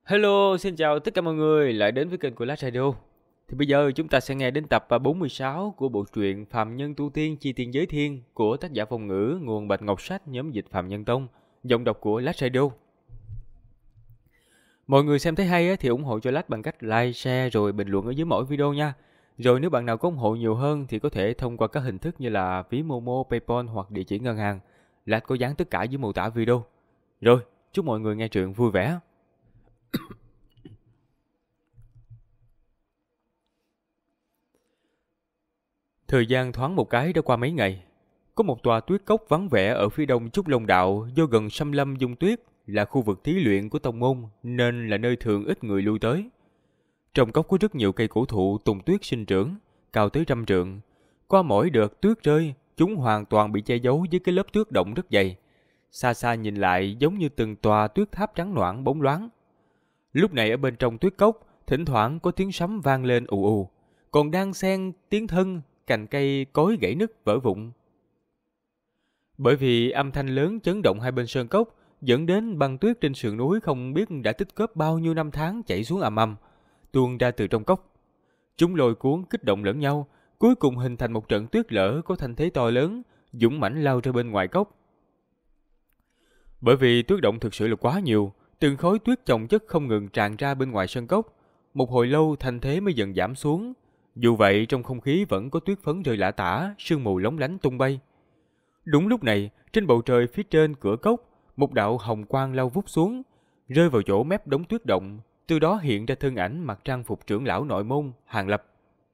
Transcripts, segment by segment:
Hello, xin chào tất cả mọi người lại đến với kênh của Lát Radio. Thì bây giờ chúng ta sẽ nghe đến tập 46 của bộ truyện Phàm Nhân Tu Tiên Chi Tiên Giới Thiên của tác giả Phong Ngữ, nguồn Bạch Ngọc Sách, nhóm dịch Phạm Nhân Tông, giọng đọc của Lát Radio. Mọi người xem thấy hay thì ủng hộ cho Lát bằng cách like, share rồi bình luận ở dưới mỗi video nha. Rồi nếu bạn nào có ủng hộ nhiều hơn thì có thể thông qua các hình thức như là ví Momo, PayPal hoặc địa chỉ ngân hàng. Lát có dán tất cả dưới mô tả video. Rồi, chúc mọi người nghe truyện vui vẻ. Thời gian thoáng một cái đã qua mấy ngày. Có một tòa tuyết cốc vắng vẻ ở phía đông Trúc Long Đạo do gần xâm lâm dung tuyết, là khu vực thí luyện của tông môn nên là nơi thường ít người lui tới. Trong cốc có rất nhiều cây cổ thụ tùng tuyết sinh trưởng, cao tới 100 trượng. Qua mỗi đợt tuyết rơi, chúng hoàn toàn bị che giấu với cái lớp tuyết động rất dày. Xa xa nhìn lại giống như từng tòa tuyết tháp trắng noãn bóng loáng. Lúc này ở bên trong tuyết cốc, thỉnh thoảng có tiếng sấm vang lên ù ù, còn đang xen tiếng thân cành cây cối gãy nứt vỡ vụn. Bởi vì âm thanh lớn chấn động hai bên sơn cốc, dẫn đến băng tuyết trên sườn núi không biết đã tích góp bao nhiêu năm tháng chảy xuống ầm ầm, tuôn ra từ trong cốc. Chúng lôi cuốn kích động lẫn nhau, cuối cùng hình thành một trận tuyết lở có thanh thế to lớn, dũng mãnh lao ra bên ngoài cốc. Bởi vì tuyết động thực sự là quá nhiều, từng khối tuyết chồng chất không ngừng tràn ra bên ngoài sân cốc. Một hồi lâu thanh thế mới dần giảm xuống. Dù vậy trong không khí vẫn có tuyết phấn rơi lả tả, sương mù lóng lánh tung bay. Đúng lúc này, trên bầu trời phía trên cửa cốc, một đạo hồng quang lao vút xuống, rơi vào chỗ mép đống tuyết động, từ đó hiện ra thân ảnh mặc trang phục trưởng lão nội môn, Hàng Lập.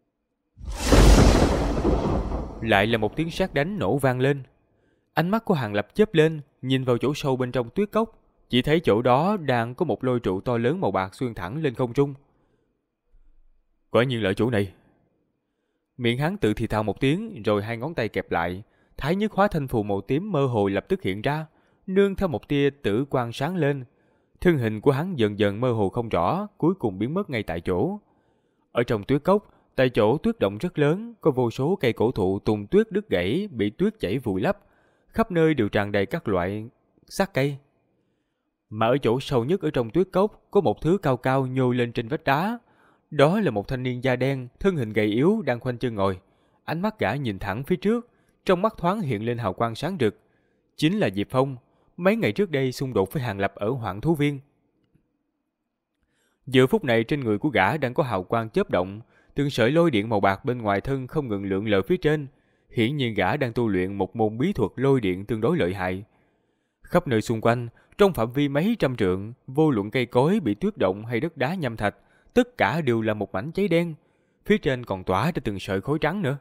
Lại là một tiếng sét đánh nổ vang lên. Ánh mắt của Hàng Lập chớp lên, nhìn vào chỗ sâu bên trong tuyết cốc, chỉ thấy chỗ đó đang có một lôi trụ to lớn màu bạc xuyên thẳng lên không trung. Quả nhiên là chỗ này. Miệng hắn tự thì thào một tiếng, rồi hai ngón tay kẹp lại, thái nhất hóa thanh phù màu tím mơ hồ lập tức hiện ra, nương theo một tia tử quang sáng lên. Thân hình của hắn dần dần mơ hồ không rõ, cuối cùng biến mất ngay tại chỗ. Ở trong tuyết cốc, tại chỗ tuyết động rất lớn, có vô số cây cổ thụ tùng tuyết đứt gãy bị tuyết chảy vùi lấp, khắp nơi đều tràn đầy các loại xác cây. Mà ở chỗ sâu nhất ở trong tuyết cốc có một thứ cao cao nhô lên trên vách đá. Đó là một thanh niên da đen, thân hình gầy yếu đang khoanh chân ngồi. Ánh mắt gã nhìn thẳng phía trước, trong mắt thoáng hiện lên hào quang sáng rực. Chính là Diệp Phong, mấy ngày trước đây xung đột với Hàng Lập ở Hoạn Thú Viên. Giờ phút này trên người của gã đang có hào quang chớp động, từng sợi lôi điện màu bạc bên ngoài thân không ngừng lượn lờ phía trên. Hiển nhiên gã đang tu luyện một môn bí thuật lôi điện tương đối lợi hại. Khắp nơi xung quanh, trong phạm vi mấy trăm trượng, vô luận cây cối bị tuyết động hay đất đá nham thạch, tất cả đều là một mảnh cháy đen. Phía trên còn tỏa ra từng sợi khói trắng nữa.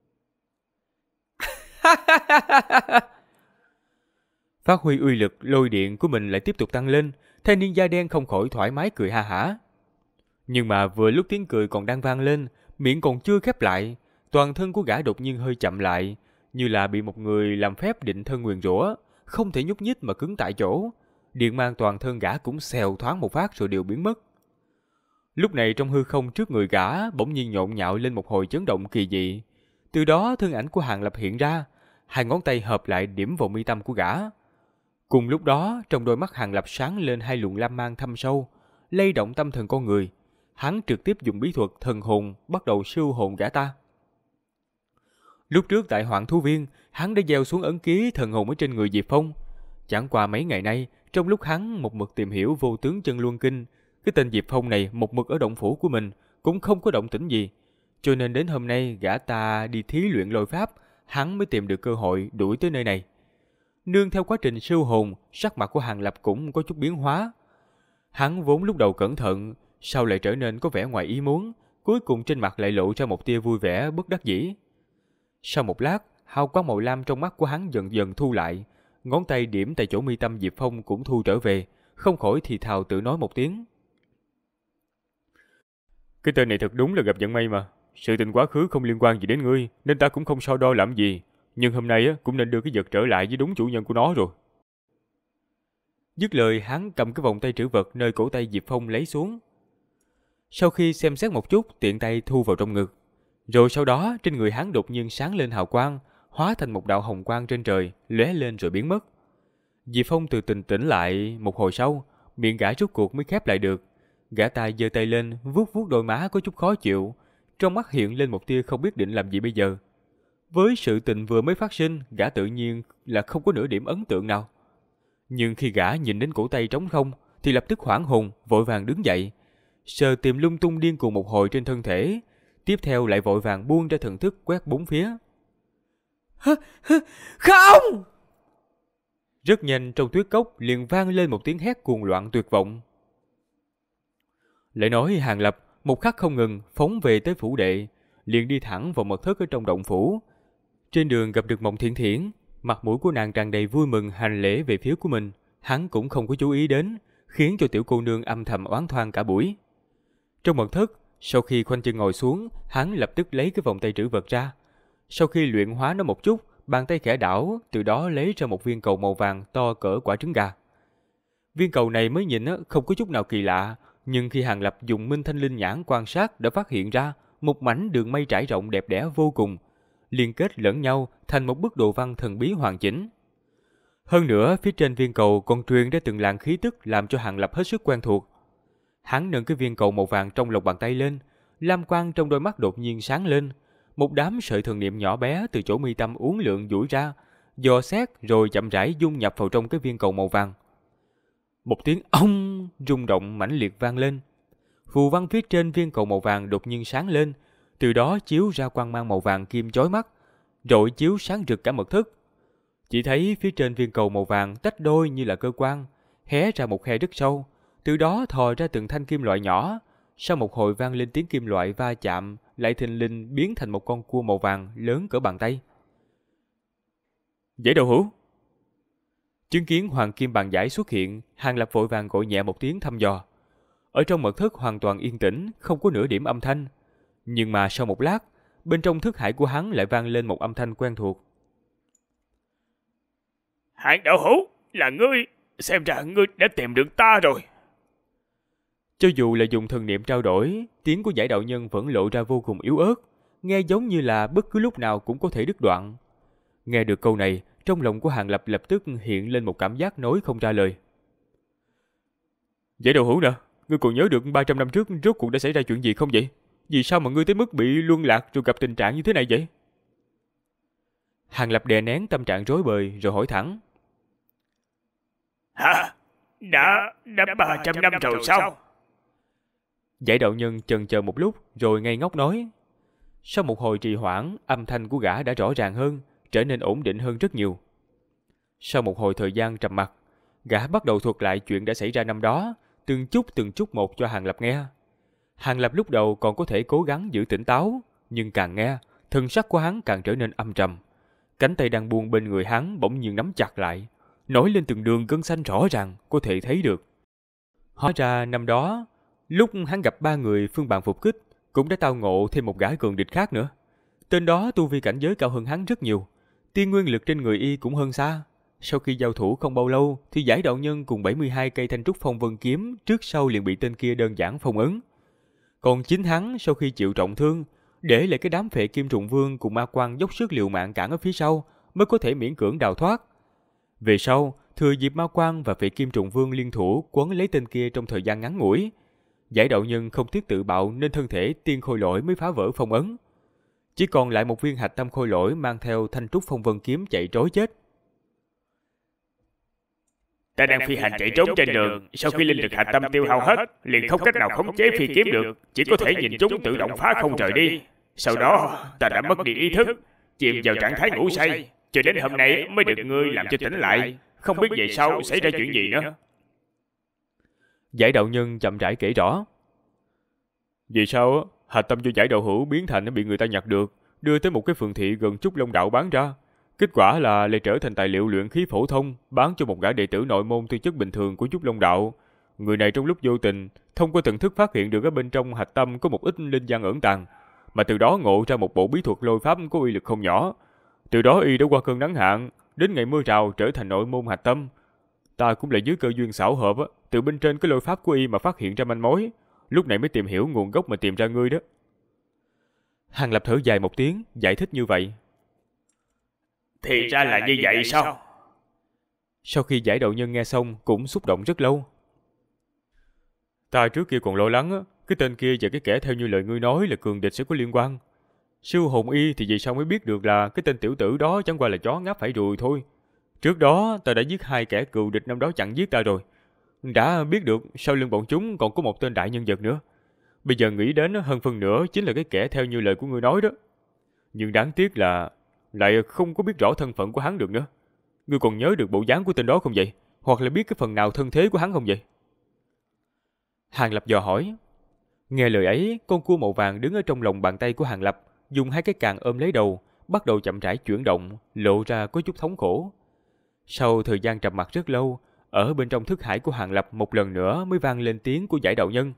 Phát huy uy lực lôi điện của mình lại tiếp tục tăng lên, thanh niên da đen không khỏi thoải mái cười ha hả. Nhưng mà vừa lúc tiếng cười còn đang vang lên, miệng còn chưa khép lại, toàn thân của gã đột nhiên hơi chậm lại, như là bị một người làm phép định thân nguyền rủa, không thể nhúc nhích mà cứng tại chỗ. Điện mang toàn thân gã cũng xèo thoáng một phát rồi đều biến mất. Lúc này trong hư không trước người gã bỗng nhiên nhộn nhạo lên một hồi chấn động kỳ dị. Từ đó thân ảnh của Hàng Lập hiện ra, hai ngón tay hợp lại điểm vào mi tâm của gã. Cùng lúc đó trong đôi mắt Hàng Lập sáng lên hai luồng lam mang thâm sâu, lay động tâm thần con người. Hắn trực tiếp dùng bí thuật thần hồn bắt đầu siêu hồn gã ta. Lúc trước tại Hoạn Thú Viên, hắn đã gieo xuống ấn ký thần hồn ở trên người Diệp Phong. Chẳng qua mấy ngày nay, trong lúc hắn một mực tìm hiểu vô tướng chân luân kinh, cái tên Diệp Phong này một mực ở động phủ của mình, cũng không có động tĩnh gì. Cho nên đến hôm nay gã ta đi thí luyện lôi pháp, hắn mới tìm được cơ hội đuổi tới nơi này. Nương theo quá trình siêu hồn, sắc mặt của Hàng Lập cũng có chút biến hóa. Hắn vốn lúc đầu cẩn thận, sau lại trở nên có vẻ ngoài ý muốn, cuối cùng trên mặt lại lộ ra một tia vui vẻ bất đắc dĩ. Sau một lát, hào quang màu lam trong mắt của hắn dần dần thu lại, ngón tay điểm tại chỗ mi tâm Diệp Phong cũng thu trở về, không khỏi thì thào tự nói một tiếng. Cái tên này thật đúng là gặp vận may mà. Sự tình quá khứ không liên quan gì đến ngươi, nên ta cũng không so đo làm gì. Nhưng hôm nay cũng nên đưa cái vật trở lại với đúng chủ nhân của nó rồi. Dứt lời hắn cầm cái vòng tay trữ vật nơi cổ tay Diệp Phong lấy xuống. Sau khi xem xét một chút, tiện tay thu vào trong ngực. Rồi sau đó trên người hắn đột nhiên sáng lên hào quang, hóa thành một đạo hồng quang trên trời, lóe lên rồi biến mất. Diệp Phong từ từ tỉnh lại một hồi sau, miệng gã rút cuộc mới khép lại được, Gã tài giơ tay lên, vuốt vuốt đôi má có chút khó chịu, trong mắt hiện lên một tia không biết định làm gì bây giờ. Với sự tình vừa mới phát sinh, gã tự nhiên là không có nửa điểm ấn tượng nào. Nhưng khi gã nhìn đến cổ tay trống không, thì lập tức hoảng hồn, vội vàng đứng dậy, sờ tìm lung tung điên cuồng một hồi trên thân thể, tiếp theo lại vội vàng buông ra thần thức quét bốn phía. Không! Rất nhanh trong tuyết cốc liền vang lên một tiếng hét cuồng loạn tuyệt vọng. Lại nói Hàng Lập một khắc không ngừng phóng về tới phủ đệ, liền đi thẳng vào mật thất ở trong động phủ. Trên đường gặp được Mộng Thiện Thiển, mặt mũi của nàng tràn đầy vui mừng hành lễ về phía của mình, hắn cũng không có chú ý đến, khiến cho tiểu cô nương âm thầm oán thoan cả buổi. Trong mật thất, sau khi khoanh chân ngồi xuống, hắn lập tức lấy cái vòng tay trữ vật ra. Sau khi luyện hóa nó một chút, bàn tay khẽ đảo, từ đó lấy ra một viên cầu màu vàng to cỡ quả trứng gà. Viên cầu này mới nhìn không có chút nào kỳ lạ, nhưng khi Hàng Lập dùng Minh Thanh Linh nhãn quan sát đã phát hiện ra một mảnh đường mây trải rộng đẹp đẽ vô cùng, liên kết lẫn nhau thành một bức đồ văn thần bí hoàn chỉnh. Hơn nữa, phía trên viên cầu còn truyền ra từng làn khí tức làm cho Hàng Lập hết sức quen thuộc. Hắn nâng cái viên cầu màu vàng trong lòng bàn tay lên, lam quang trong đôi mắt đột nhiên sáng lên, một đám sợi thần niệm nhỏ bé từ chỗ mi tâm uốn lượn duỗi ra, dò xét rồi chậm rãi dung nhập vào trong cái viên cầu màu vàng. Một tiếng ong rung động mãnh liệt vang lên. Phù văn phía trên viên cầu màu vàng đột nhiên sáng lên, từ đó chiếu ra quang mang màu vàng kim chói mắt, rọi chiếu sáng rực cả mật thất. Chỉ thấy phía trên viên cầu màu vàng tách đôi như là cơ quan, hé ra một khe rất sâu, từ đó thò ra từng thanh kim loại nhỏ. Sau một hồi vang lên tiếng kim loại va chạm, lại thình lình biến thành một con cua màu vàng lớn cỡ bàn tay. Dãy đậu hũ. Chứng kiến hoàng kim bàn giải xuất hiện, Hàng Lập vội vàng gọi nhẹ một tiếng thăm dò. Ở trong mật thất hoàn toàn yên tĩnh, không có nửa điểm âm thanh. Nhưng mà sau một lát, bên trong thức hải của hắn lại vang lên một âm thanh quen thuộc. Hạng đậu hũ, là ngươi, xem ra ngươi đã tìm được ta rồi. Cho dù là dùng thần niệm trao đổi, tiếng của giải đạo nhân vẫn lộ ra vô cùng yếu ớt, nghe giống như là bất cứ lúc nào cũng có thể đứt đoạn. Nghe được câu này, trong lòng của Hàng Lập lập tức hiện lên một cảm giác nói không ra lời. Giải đậu hũ nè, ngươi còn nhớ được 300 năm trước rốt cuộc đã xảy ra chuyện gì không vậy? Vì sao mà ngươi tới mức bị luân lạc rồi gặp tình trạng như thế này vậy? Hàng Lập đè nén tâm trạng rối bời rồi hỏi thẳng. Hả? Đã 300 năm rồi sao? Giải đạo nhân chần chờ một lúc rồi ngây ngốc nói. Sau một hồi trì hoãn, âm thanh của gã đã rõ ràng hơn, trở nên ổn định hơn rất nhiều. Sau một hồi thời gian trầm mặc, gã bắt đầu thuật lại chuyện đã xảy ra năm đó, từng chút một cho Hàng Lập nghe. Hàng Lập lúc đầu còn có thể cố gắng giữ tỉnh táo, nhưng càng nghe, thân sắc của hắn càng trở nên âm trầm. Cánh tay đang buông bên người hắn bỗng nhiên nắm chặt lại, nổi lên từng đường gân xanh rõ ràng, có thể thấy được. Hóa ra năm đó, lúc hắn gặp 3 người phương bàn phục kích, cũng đã tao ngộ thêm một gã cường địch khác nữa. Tên đó tu vi cảnh giới cao hơn hắn rất nhiều, tiên nguyên lực trên người y cũng hơn xa. Sau khi giao thủ không bao lâu, thì giải đạo nhân cùng 72 cây thanh trúc phong vân kiếm trước sau liền bị tên kia đơn giản phong ấn. Còn chính hắn sau khi chịu trọng thương, để lại cái đám phệ kim trùng vương cùng ma quang dốc sức liều mạng cản ở phía sau, mới có thể miễn cưỡng đào thoát. Về sau, thừa dịp ma quang và phệ kim trùng vương liên thủ quấn lấy tên kia trong thời gian ngắn ngủi. Giải đạo nhân không tiếc tự bạo nên thân thể tiên khôi lỗi mới phá vỡ phong ấn. Chỉ còn lại một viên hạch tâm khôi lỗi mang theo thanh trúc phong vân kiếm chạy trối chết. Ta đang phi hành chạy trốn trên đường, sau khi linh lực hạch tâm tiêu hao hết, liền không cách nào khống chế phi kiếm được, chỉ có thể nhìn chúng tự động phá không rời đi. Sau đó, ta đã mất đi ý thức, chìm vào trạng thái ngủ say, cho đến hôm nay mới được ngươi làm cho tỉnh lại, không biết về sau xảy ra chuyện gì nữa. Giải đạo nhân chậm rãi kể rõ. Vì sao hạch tâm do giải đạo hữu biến thành bị người ta nhặt được, đưa tới một cái phường thị gần Trúc Long Đạo bán ra. Kết quả là lại trở thành tài liệu luyện khí phổ thông, bán cho một gã đệ tử nội môn tư chất bình thường của Trúc Long Đạo. Người này trong lúc vô tình, thông qua thần thức phát hiện được ở bên trong hạch tâm có một ít linh văn ẩn tàng, mà từ đó ngộ ra một bộ bí thuật lôi pháp có uy lực không nhỏ. Từ đó y đã qua cơn nắng hạn, đến ngày mưa rào trở thành nội môn hạch tâm. Ta cũng là dưới cơ duyên xảo hợp, từ bên trên cái lôi pháp của y mà phát hiện ra manh mối, lúc này mới tìm hiểu nguồn gốc mà tìm ra ngươi đó. Hàng Lập thở dài một tiếng, giải thích như vậy. Thì ra là như vậy sao? Sau khi giải đạo nhân nghe xong cũng xúc động rất lâu. Ta trước kia còn lo lắng á, cái tên kia và cái kẻ theo như lời ngươi nói là cường địch sẽ có liên quan. Siêu hồn y thì vì sao mới biết được là cái tên tiểu tử đó chẳng qua là chó ngáp phải ruồi thôi. Trước đó ta đã giết 2 kẻ cừu địch năm đó chặn giết ta rồi. Đã biết được sau lưng bọn chúng còn có một tên đại nhân vật nữa. Bây giờ nghĩ đến hơn phân nửa chính là cái kẻ theo như lời của ngươi nói đó. Nhưng đáng tiếc là lại không có biết rõ thân phận của hắn được nữa. Ngươi còn nhớ được bộ dáng của tên đó không vậy? Hoặc là biết cái phần nào thân thế của hắn không vậy? Hàng Lập dò hỏi. Nghe lời ấy, con cua màu vàng đứng ở trong lòng bàn tay của Hàng Lập, dùng 2 cái càng ôm lấy đầu, bắt đầu chậm rãi chuyển động, lộ ra có chút thống khổ. Sau thời gian trầm mặc rất lâu, ở bên trong thức hải của Hàng Lập một lần nữa mới vang lên tiếng của Giải Đạo Nhân.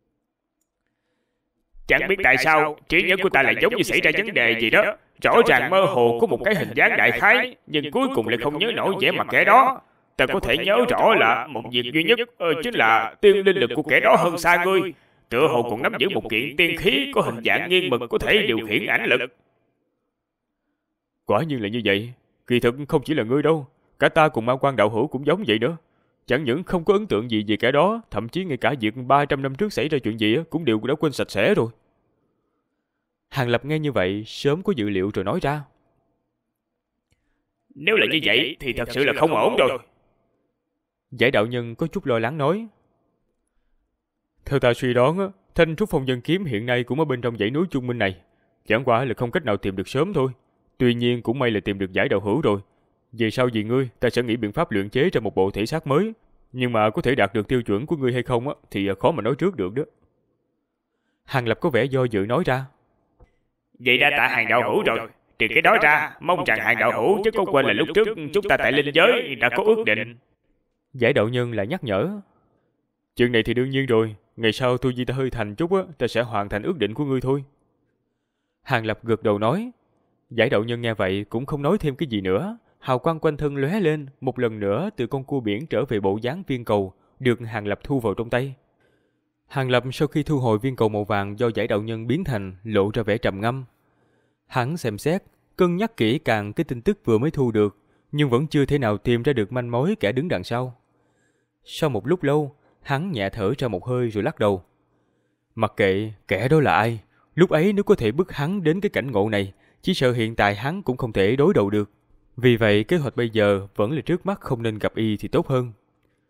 Chẳng biết tại sao trí nhớ của ta lại giống như xảy ra vấn đề gì đó. Rõ ràng mơ hồ có một cái hình dáng đại khái, nhưng cuối cùng lại không nhớ nổi vẻ mặt kẻ đó. Ta có thể nhớ rõ là một việc duy nhất chính là tiên linh lực của kẻ đó hơn xa ngươi. Tựa hồ còn nắm giữ một kiện tiên khí có hình dạng nghiêng mực có thể điều khiển ảnh lực. Quả nhiên là như vậy. Kỳ thực không chỉ là ngươi đâu, cả ta cùng Ma Quan đạo hữu cũng giống vậy nữa. Chẳng những không có ấn tượng gì về kẻ đó, thậm chí ngay cả việc 300 năm trước xảy ra chuyện gì cũng đều đã quên sạch sẽ rồi. Hàng Lập nghe như vậy, sớm có dự liệu rồi nói ra. Nếu là như vậy thì thật sự là không ổn rồi. Giải Đạo Nhân có chút lo lắng nói. Theo ta suy đoán, thanh trúc phong dân kiếm hiện nay cũng ở bên trong dãy núi Trung Minh này. Chẳng qua là không cách nào tìm được sớm thôi. Tuy nhiên cũng may là tìm được Giải đạo hữu rồi. Về sau vì ngươi, ta sẽ nghĩ biện pháp luyện chế ra một bộ thể xác mới. Nhưng mà có thể đạt được tiêu chuẩn của ngươi hay không thì khó mà nói trước được đó. Hàng Lập có vẻ do dự nói ra. Vậy đã tạ Hàng đạo hữu rồi. Trừ cái đó ra, mong rằng Hàng đạo hữu chứ có quên là lúc trước chúng ta tại linh giới đã có ước định. Giải Đạo Nhân lại nhắc nhở. Chuyện này thì đương nhiên rồi. Ngày sau tu vi ta hơi thành chút ta sẽ hoàn thành ước định của ngươi thôi. Hàng Lập gật đầu nói. Giải Đạo Nhân nghe vậy cũng không nói thêm cái gì nữa. Hào quang quanh thân lóe lên, một lần nữa từ con cua biển trở về bộ dáng viên cầu, được Hàng Lập thu vào trong tay. Hàng Lập sau khi thu hồi viên cầu màu vàng do Giải Đạo Nhân biến thành, lộ ra vẻ trầm ngâm. Hắn xem xét, cân nhắc kỹ càng cái tin tức vừa mới thu được, nhưng vẫn chưa thể nào tìm ra được manh mối kẻ đứng đằng sau. Sau một lúc lâu, hắn nhẹ thở ra một hơi rồi lắc đầu. Mặc kệ kẻ đó là ai, lúc ấy nếu có thể bức hắn đến cái cảnh ngộ này, chỉ sợ hiện tại hắn cũng không thể đối đầu được. Vì vậy kế hoạch bây giờ vẫn là trước mắt không nên gặp y thì tốt hơn.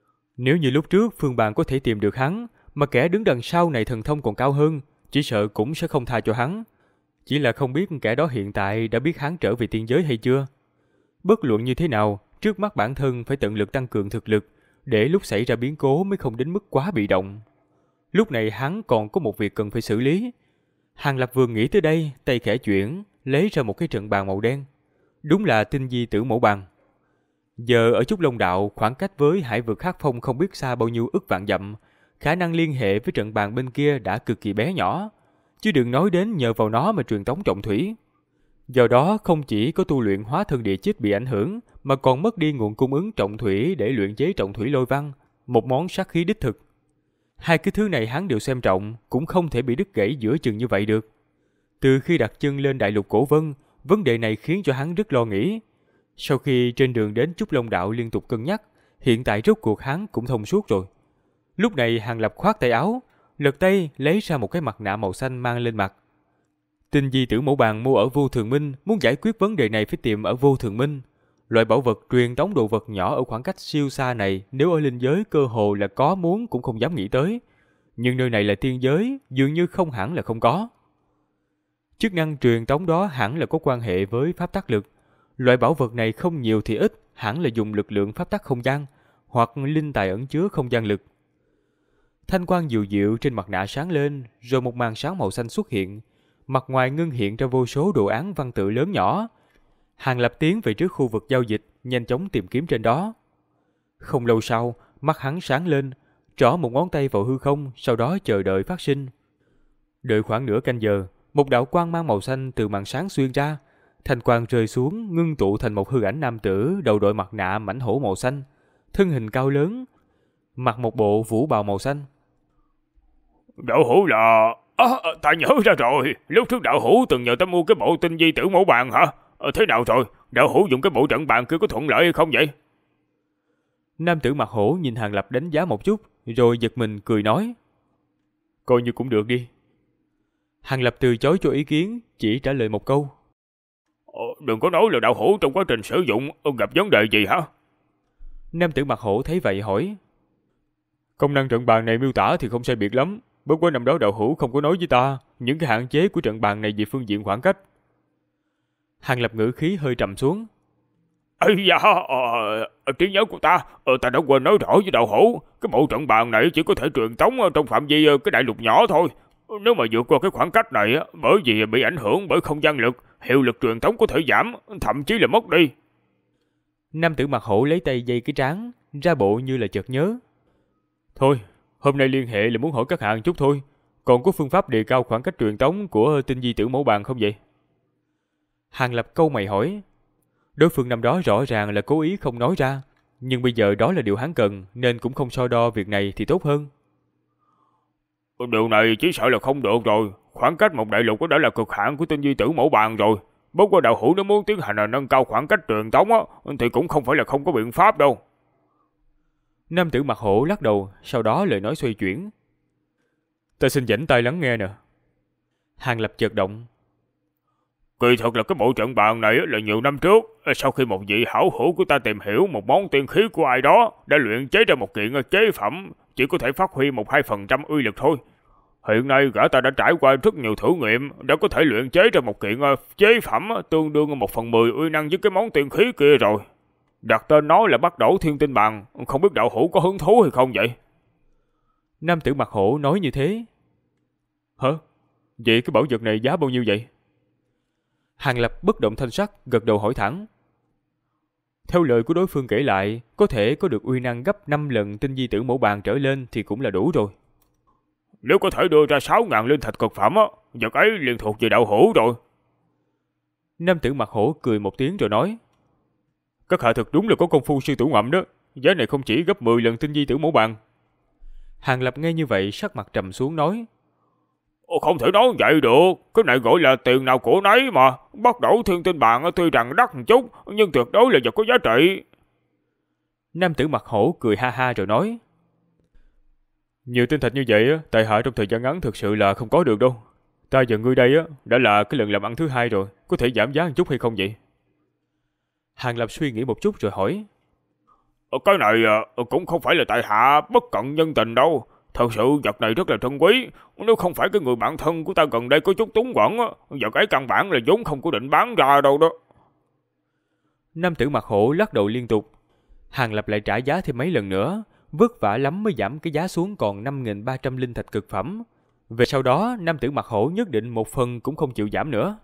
Nếu như lúc trước Phương Bàn có thể tìm được hắn, mà kẻ đứng đằng sau này thần thông còn cao hơn, chỉ sợ cũng sẽ không tha cho hắn. Chỉ là không biết kẻ đó hiện tại đã biết hắn trở về tiên giới hay chưa. Bất luận như thế nào, trước mắt bản thân phải tận lực tăng cường thực lực, để lúc xảy ra biến cố mới không đến mức quá bị động. Lúc này hắn còn có một việc cần phải xử lý. Hàng Lập vừa nghĩ tới đây, tay khẽ chuyển, lấy ra một cái trận bàn màu đen. Đúng là tinh di tử mẫu bàn. Giờ ở Trúc Long Đạo, khoảng cách với hải vực Hắc Phong không biết xa bao nhiêu ức vạn dặm, khả năng liên hệ với trận bàn bên kia đã cực kỳ bé nhỏ, chứ đừng nói đến nhờ vào nó mà truyền tống trọng thủy. Do đó không chỉ có tu luyện hóa thân địa chích bị ảnh hưởng, mà còn mất đi nguồn cung ứng trọng thủy để luyện chế trọng thủy lôi văn, một món sát khí đích thực. Hai cái thứ này hắn đều xem trọng, cũng không thể bị đứt gãy giữa chừng như vậy được. Từ khi đặt chân lên đại lục Cổ Vân, vấn đề này khiến cho hắn rất lo nghĩ. Sau khi trên đường đến Trúc Long Đạo liên tục cân nhắc, hiện tại rốt cuộc hắn cũng thông suốt rồi. Lúc này Hàng Lập khoát tay áo, lật tay lấy ra một cái mặt nạ màu xanh mang lên mặt. Tinh di tử mẫu bàn mua ở Vô Thường Minh, muốn giải quyết vấn đề này phải tìm ở Vô Thường Minh. Loại bảo vật truyền tống đồ vật nhỏ ở khoảng cách siêu xa này, nếu ở linh giới cơ hồ là có muốn cũng không dám nghĩ tới. Nhưng nơi này là tiên giới, dường như không hẳn là không có. Chức năng truyền tống đó hẳn là có quan hệ với pháp tắc lực. Loại bảo vật này không nhiều thì ít, hẳn là dùng lực lượng pháp tắc không gian, hoặc linh tài ẩn chứa không gian lực. Thanh quang dịu dịu trên mặt nạ sáng lên, rồi một màn sáng màu xanh xuất hiện. Mặt ngoài ngưng hiện ra vô số đồ án văn tự lớn nhỏ. Hàng Lập tiến về trước khu vực giao dịch, nhanh chóng tìm kiếm trên đó. Không lâu sau, mắt hắn sáng lên, trỏ một ngón tay vào hư không, sau đó chờ đợi phát sinh. Đợi khoảng nửa canh giờ, một đạo quang mang màu xanh từ màn sáng xuyên ra, thanh quang rơi xuống, ngưng tụ thành một hư ảnh nam tử đầu đội mặt nạ mãnh hổ màu xanh, thân hình cao lớn, mặc một bộ vũ bào màu xanh. Đạo hữu là... ta nhớ ra rồi, lúc trước đạo hữu từng nhờ ta mua cái bộ tinh di tử mẫu bàn hả? Thế nào rồi? Đạo hữu dùng cái bộ trận bàn kia có thuận lợi hay không vậy? Nam tử mặt hổ nhìn Hàng Lập đánh giá một chút, rồi giật mình cười nói. Coi như cũng được đi. Hàng Lập từ chối cho ý kiến, chỉ trả lời một câu. Đừng có nói là đạo hữu trong quá trình sử dụng gặp vấn đề gì hả? Nam tử mặt hổ thấy vậy hỏi. Công năng trận bàn này miêu tả thì không sai biệt lắm. Bất quá năm đó đạo hữu không có nói với ta những cái hạn chế của trận bàn này về phương diện khoảng cách. Hàng Lập ngữ khí hơi trầm xuống. Ây da, trí nhớ của ta, ta đã quên nói rõ với đạo hữu, cái bộ trận bàn này chỉ có thể truyền tống trong phạm vi cái đại lục nhỏ thôi. Nếu mà vượt qua cái khoảng cách này, bởi vì bị ảnh hưởng bởi không gian lực, hiệu lực truyền tống có thể giảm, thậm chí là mất đi. Nam tử mặt hổ lấy tay dây cái trán, ra bộ như là chợt nhớ. Thôi, hôm nay liên hệ là muốn hỏi các hạng chút thôi. Còn có phương pháp đề cao khoảng cách truyền tống của tinh di tử mẫu bàn không vậy? Hàng Lập câu mày hỏi. Đối phương năm đó rõ ràng là cố ý không nói ra, nhưng bây giờ đó là điều hắn cần, nên cũng không so đo việc này thì tốt hơn. Điều này chỉ sợ là không được rồi. Khoảng cách một đại lục đã là cực hạn của tinh di tử mẫu bàn rồi. Bất quá đạo hữu nếu muốn tiến hành là nâng cao khoảng cách truyền tống thì cũng không phải là không có biện pháp đâu. Nam tử mặt hổ lắc đầu, sau đó lời nói xoay chuyển. Ta xin dãnh tai lắng nghe nè. Hàng Lập chợt động. Kỳ thật là cái bộ trận bàn này là nhiều năm trước, sau khi một vị hảo hữu của ta tìm hiểu một món tiên khí của ai đó, đã luyện chế ra một kiện chế phẩm, chỉ có thể phát huy 1-2% uy lực thôi. Hiện nay gã ta đã trải qua rất nhiều thử nghiệm, đã có thể luyện chế ra một kiện chế phẩm tương đương 1/10 uy năng với cái món tiên khí kia rồi. Đặt tên nó là Bắc Đổ Thiên Tinh Bàn, không biết đạo hữu có hứng thú hay không vậy? Nam tử mặt hổ nói như thế. Hả? Vậy cái bảo vật này giá bao nhiêu vậy? Hàng Lập bất động thanh sắc, gật đầu hỏi thẳng. Theo lời của đối phương kể lại, có thể có được uy năng gấp 5 lần tinh di tử mẫu bàn trở lên thì cũng là đủ rồi. Nếu có thể đưa ra 6.000 linh thạch cực phẩm, vật ấy liền thuộc về đạo hữu rồi. Nam tử mặt hổ cười một tiếng rồi nói. Các hạ thật đúng là có công phu sư tử ngoạm đó, giá này không chỉ gấp 10 lần tinh di tử mẫu bàn. Hàng Lập nghe như vậy sắc mặt trầm xuống nói. Không thể nói vậy được, cái này gọi là tiền nào của nấy mà. Bắt đầu Thiên Tinh Bàn tuy rằng đắt một chút, nhưng tuyệt đối là vật có giá trị. Nam tử mặt hổ cười ha ha rồi nói. Nhiều tinh thạch như vậy, tại hạ trong thời gian ngắn thực sự là không có được đâu. Ta và ngươi đây đã là cái lần làm ăn thứ hai rồi, có thể giảm giá một chút hay không vậy? Hàng Lập suy nghĩ một chút rồi hỏi. Cái này cũng không phải là tại hạ bất cận nhân tình đâu. Thật sự vật này rất là trân quý. Nếu không phải cái người bạn thân của ta gần đây có chút túng quẫn, vật ấy căn bản là vốn không có định bán ra đâu đó. Nam tử mặt hổ lắc đầu liên tục. Hàng Lập lại trả giá thêm mấy lần nữa, vất vả lắm mới giảm cái giá xuống còn 5.300 linh thạch cực phẩm. Về sau đó, nam tử mặt hổ nhất định một phần cũng không chịu giảm nữa.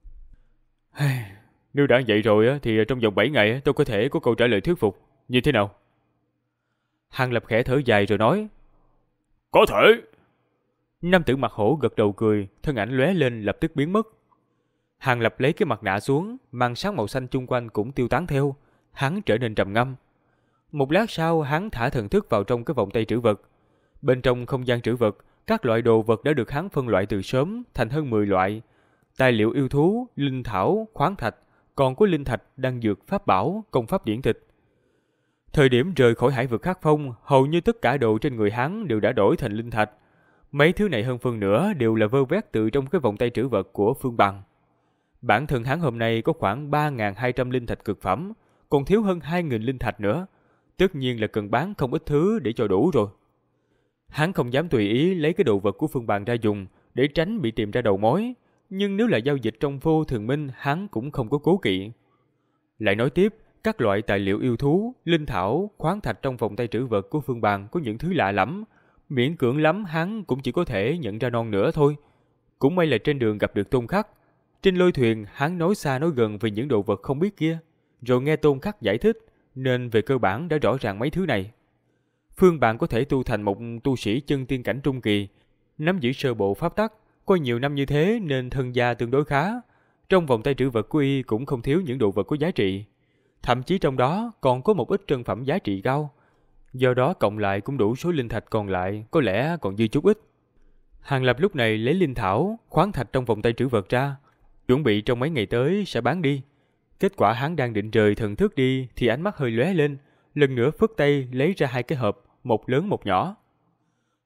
Nếu đã vậy rồi thì trong vòng 7 ngày tôi có thể có câu trả lời thuyết phục. Như thế nào? Hàng Lập khẽ thở dài rồi nói. Có thể. Nam tử mặt hổ gật đầu cười, thân ảnh lóe lên lập tức biến mất. Hàng Lập lấy cái mặt nạ xuống, màn sáng màu xanh chung quanh cũng tiêu tán theo. Hắn trở nên trầm ngâm. Một lát sau, hắn thả thần thức vào trong cái vòng tay trữ vật. Bên trong không gian trữ vật, các loại đồ vật đã được hắn phân loại từ sớm thành hơn 10 loại. Tài liệu yêu thú, linh thảo, khoáng thạch, còn có linh thạch, đan dược, pháp bảo, công pháp điển tịch. Thời điểm rời khỏi hải vực Khắc Phong, hầu như tất cả đồ trên người hắn đều đã đổi thành linh thạch. Mấy thứ này hơn phân nửa đều là vơ vét từ trong cái vòng tay trữ vật của Phương Bằng. Bản thân hắn hôm nay có khoảng 3.200 linh thạch cực phẩm, còn thiếu hơn 2.000 linh thạch nữa. Tất nhiên là cần bán không ít thứ để cho đủ rồi. Hắn không dám tùy ý lấy cái đồ vật của Phương Bằng ra dùng để tránh bị tìm ra đầu mối. Nhưng nếu là giao dịch trong vô thường minh, hắn cũng không có cố kỵ. Lại nói tiếp, các loại tài liệu yêu thú, linh thảo, khoáng thạch trong vòng tay trữ vật của Phương Bằng có những thứ lạ lắm. Miễn cưỡng lắm hắn cũng chỉ có thể nhận ra non nữa thôi. Cũng may là trên đường gặp được Tôn Khắc. Trên lôi thuyền hắn nói xa nói gần về những đồ vật không biết kia. Rồi nghe Tôn Khắc giải thích, nên về cơ bản đã rõ ràng mấy thứ này. Phương Bằng có thể tu thành một tu sĩ chân tiên cảnh trung kỳ, nắm giữ sơ bộ pháp tắc, qua nhiều năm như thế nên thân gia tương đối khá. Trong vòng tay trữ vật của y cũng không thiếu những đồ vật có giá trị. Thậm chí trong đó còn có một ít trân phẩm giá trị cao. Do đó cộng lại cũng đủ số linh thạch còn lại, có lẽ còn dư chút ít. Hàng Lập lúc này lấy linh thảo, khoáng thạch trong vòng tay trữ vật ra, chuẩn bị trong mấy ngày tới sẽ bán đi. Kết quả hắn đang định rời thần thức đi thì ánh mắt hơi lóe lên, lần nữa phất tay lấy ra 2 cái hộp, một lớn một nhỏ.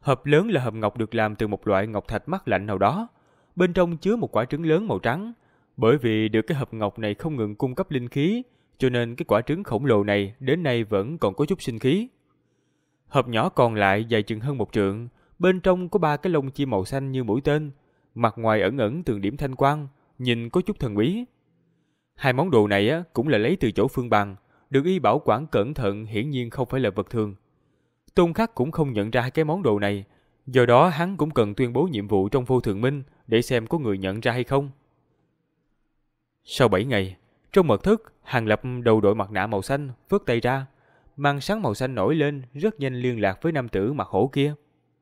Hộp lớn là hộp ngọc được làm từ một loại ngọc thạch mát lạnh nào đó. Bên trong chứa một quả trứng lớn màu trắng. Bởi vì được cái hộp ngọc này không ngừng cung cấp linh khí, cho nên cái quả trứng khổng lồ này đến nay vẫn còn có chút sinh khí. Hộp nhỏ còn lại dài chừng hơn 1 trượng, bên trong có 3 cái lông chim màu xanh như mũi tên, mặt ngoài ẩn ẩn từng điểm thanh quang, nhìn có chút thần bí. 2 món đồ này cũng là lấy từ chỗ Phương Bằng, được y bảo quản cẩn thận, hiển nhiên không phải là vật thường. Tôn Khắc cũng không nhận ra 2 cái món đồ này, do đó hắn cũng cần tuyên bố nhiệm vụ trong Vô Thường Minh để xem có người nhận ra hay không. Sau 7 ngày, trong mật thất, Hàng Lập đầu đội mặt nạ màu xanh, vươn tay ra, màn sáng màu xanh nổi lên, rất nhanh liên lạc với nam tử mặt hổ kia.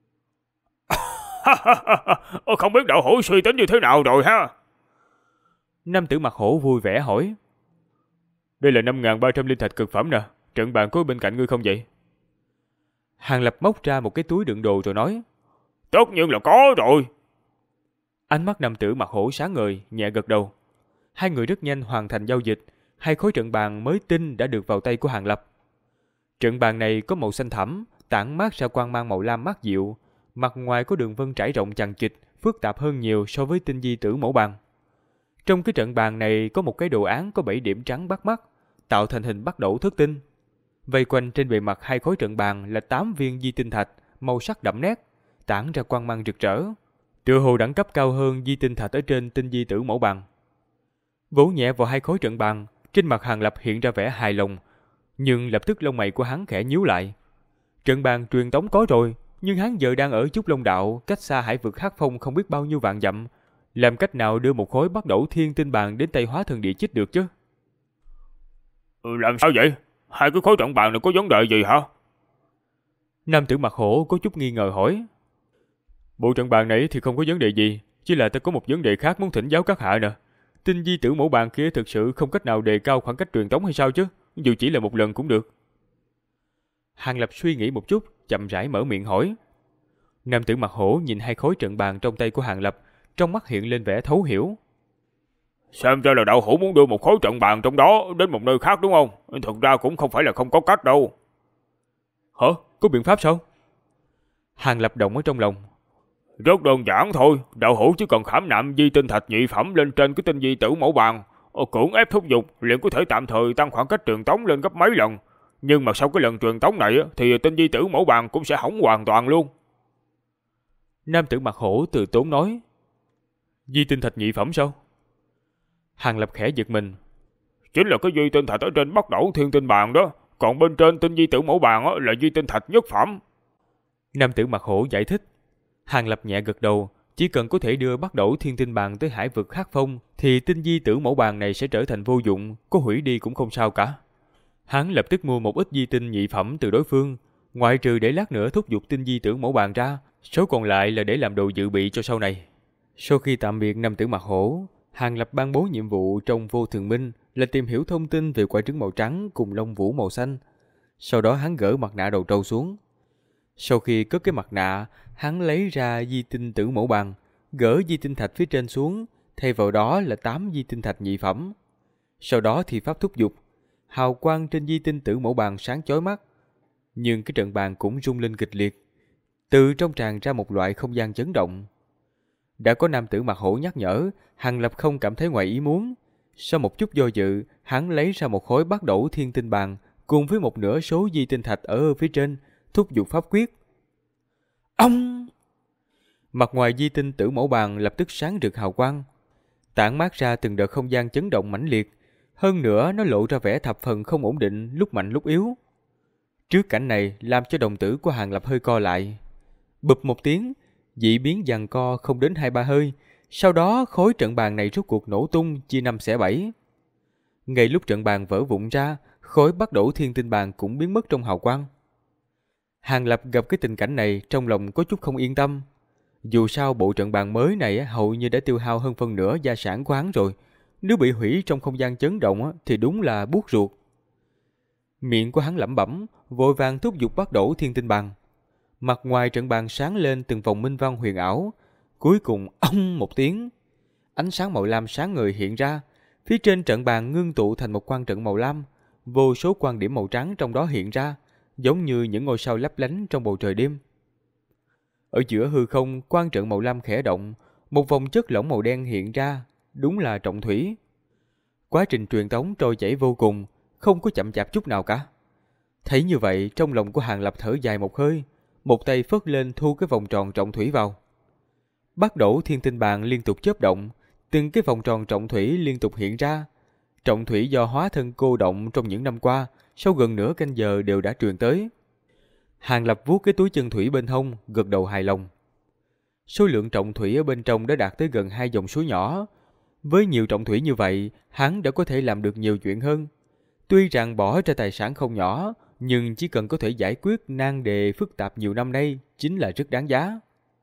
Không biết đạo hữu suy tính như thế nào rồi ha? Nam tử mặt hổ vui vẻ hỏi. Đây là 5.300 linh thạch cực phẩm nè, trận bàn có bên cạnh ngươi không vậy? Hàng Lập móc ra một cái túi đựng đồ rồi nói. Tất nhiên là có rồi. Ánh mắt nam tử mặt hổ sáng ngời, nhẹ gật đầu. 2 người rất nhanh hoàn thành giao dịch, 2 khối trận bàn mới tinh đã được vào tay của Hàng Lập. Trận bàn này có màu xanh thẳm, tản mát ra quang mang màu lam mát dịu, mặt ngoài có đường vân trải rộng chằng chịt, phức tạp hơn nhiều so với tinh di tử mẫu bàn. Trong cái trận bàn này có một cái đồ án có 7 điểm trắng bắt mắt, tạo thành hình bắt đẩu thất tinh. Vây quanh trên bề mặt 2 khối trận bàn là 8 viên di tinh thạch, màu sắc đậm nét, tản ra quang mang rực rỡ, tựa hồ đẳng cấp cao hơn di tinh thạch ở trên tinh di tử mẫu bàn. Vỗ nhẹ vào 2 khối trận bàn, trên mặt Hàng Lập hiện ra vẻ hài lòng, nhưng lập tức lông mày của hắn khẽ nhíu lại. Trận bàn truyền tống có rồi, nhưng hắn giờ đang ở Trúc Long Đạo, cách xa hải vực Hắc Phong không biết bao nhiêu vạn dặm, làm cách nào đưa một khối bắt đẩu thiên tinh bàn đến tay Hóa Thần Địa Chích được chứ? Làm sao vậy? 2 cái khối trận bàn này có vấn đề gì hả? Nam tử mặt hổ có chút nghi ngờ hỏi. Bộ trận bàn này thì không có vấn đề gì, chỉ là ta có một vấn đề khác muốn thỉnh giáo các hạ nè. Tinh di tử mẫu bàn kia thực sự không cách nào đề cao khoảng cách truyền tống hay sao chứ? Dù chỉ là một lần cũng được. Hàng Lập suy nghĩ một chút, chậm rãi mở miệng hỏi. Nam tử mặt hổ nhìn 2 khối trận bàn trong tay của Hàng Lập, trong mắt hiện lên vẻ thấu hiểu. Xem ra là đạo hữu muốn đưa một khối trận bàn trong đó đến một nơi khác đúng không? Thực ra cũng không phải là không có cách đâu. Hả? Có biện pháp sao? Hàng Lập động ở trong lòng. Rất đơn giản thôi, đạo hữu chỉ cần khảm nạm di tinh thạch nhị phẩm lên trên cái tinh di tử mẫu bàn, cưỡng ép thúc giục liền có thể tạm thời tăng khoảng cách truyền tống lên gấp mấy lần. Nhưng mà sau cái lần truyền tống này thì tinh di tử mẫu bàn cũng sẽ hỏng hoàn toàn luôn. Nam tử mặt hổ từ tốn nói. Di tinh thạch nhị phẩm sao? Hàng Lập khẽ giật mình. Chính là cái di tinh thạch ở trên bắt đẩu thiên tinh bàn đó, còn bên trên tinh di tử mẫu bàn là di tinh thạch nhất phẩm. Nam tử mặt hổ giải thích. Hàng Lập nhẹ gật đầu, chỉ cần có thể đưa bắt đẩu thiên tinh bàn tới hải vực Hắc Phong thì tinh di tử mẫu bàn này sẽ trở thành vô dụng, có hủy đi cũng không sao cả. Hắn lập tức mua một ít di tinh nhị phẩm từ đối phương, ngoại trừ để lát nữa thúc giục tinh di tử mẫu bàn ra, số còn lại là để làm đồ dự bị cho sau này. Sau khi tạm biệt nam tử mặt hổ, Hàng Lập ban bố nhiệm vụ trong Vô Thường Minh là tìm hiểu thông tin về quả trứng màu trắng cùng lông vũ màu xanh. Sau đó hắn gỡ mặt nạ đầu trâu xuống. Sau khi cất cái mặt nạ, hắn lấy ra di tinh tử mẫu bàn, gỡ di tinh thạch phía trên xuống, thay vào đó là 8 di tinh thạch nhị phẩm. Sau đó thì pháp thúc giục, hào quang trên di tinh tử mẫu bàn sáng chói mắt, nhưng cái trận bàn cũng rung lên kịch liệt, từ trong tràn ra một loại không gian chấn động. Đã có nam tử mặt hổ nhắc nhở, Hàng Lập không cảm thấy ngoài ý muốn. Sau một chút do dự, hắn lấy ra một khối bắt đẩu thiên tinh bàn cùng với một nửa số di tinh thạch ở phía trên, thúc giục pháp quyết. Ông! Mặt ngoài di tinh tử mẫu bàn lập tức sáng rực hào quang, tản mát ra từng đợt không gian chấn động mãnh liệt. Hơn nữa nó lộ ra vẻ thập phần không ổn định, lúc mạnh lúc yếu. Trước cảnh này làm cho đồng tử của Hàng Lập hơi co lại. Bụp một tiếng, dị biến giằng co không đến 2-3 hơi. Sau đó khối trận bàn này rốt cuộc nổ tung, chia 5 xẻ 7. Ngay lúc trận bàn vỡ vụn ra, khối bắt đẩu thiên tinh bàn cũng biến mất trong hào quang. Hàng Lập gặp cái tình cảnh này trong lòng có chút không yên tâm. Dù sao bộ trận bàn mới này hầu như đã tiêu hao hơn phân nửa gia sản của hắn rồi. Nếu bị hủy trong không gian chấn động thì đúng là buốt ruột. Miệng của hắn lẩm bẩm, vội vàng thúc giục bắt đẩu thiên tinh bàn. Mặt ngoài trận bàn sáng lên từng vòng minh văn huyền ảo. Cuối cùng ong một tiếng, ánh sáng màu lam sáng ngời hiện ra. Phía trên trận bàn ngưng tụ thành một quang trận màu lam, vô số quang điểm màu trắng trong đó hiện ra, giống như những ngôi sao lấp lánh trong bầu trời đêm. Ở giữa hư không, quang trận màu lam khẽ động, một vòng chất lỏng màu đen hiện ra, đúng là trọng thủy. Quá trình truyền tống trôi chảy vô cùng, không có chậm chạp chút nào cả. Thấy như vậy, trong lòng của Hàng Lập thở dài một hơi, một tay phất lên thu cái vòng tròn trọng thủy vào. Bắt đổ thiên tinh bàn liên tục chớp động, từng cái vòng tròn trọng thủy liên tục hiện ra. Trọng thủy do hóa thân cô động trong những năm qua, sau gần nửa canh giờ đều đã truyền tới. Hàng Lập vuốt cái túi chân thủy bên hông, gật đầu hài lòng. Số lượng trọng thủy ở bên trong đã đạt tới gần 2 dòng suối nhỏ. Với nhiều trọng thủy như vậy, hắn đã có thể làm được nhiều chuyện hơn. Tuy rằng bỏ ra tài sản không nhỏ, nhưng chỉ cần có thể giải quyết nan đề phức tạp nhiều năm nay chính là rất đáng giá.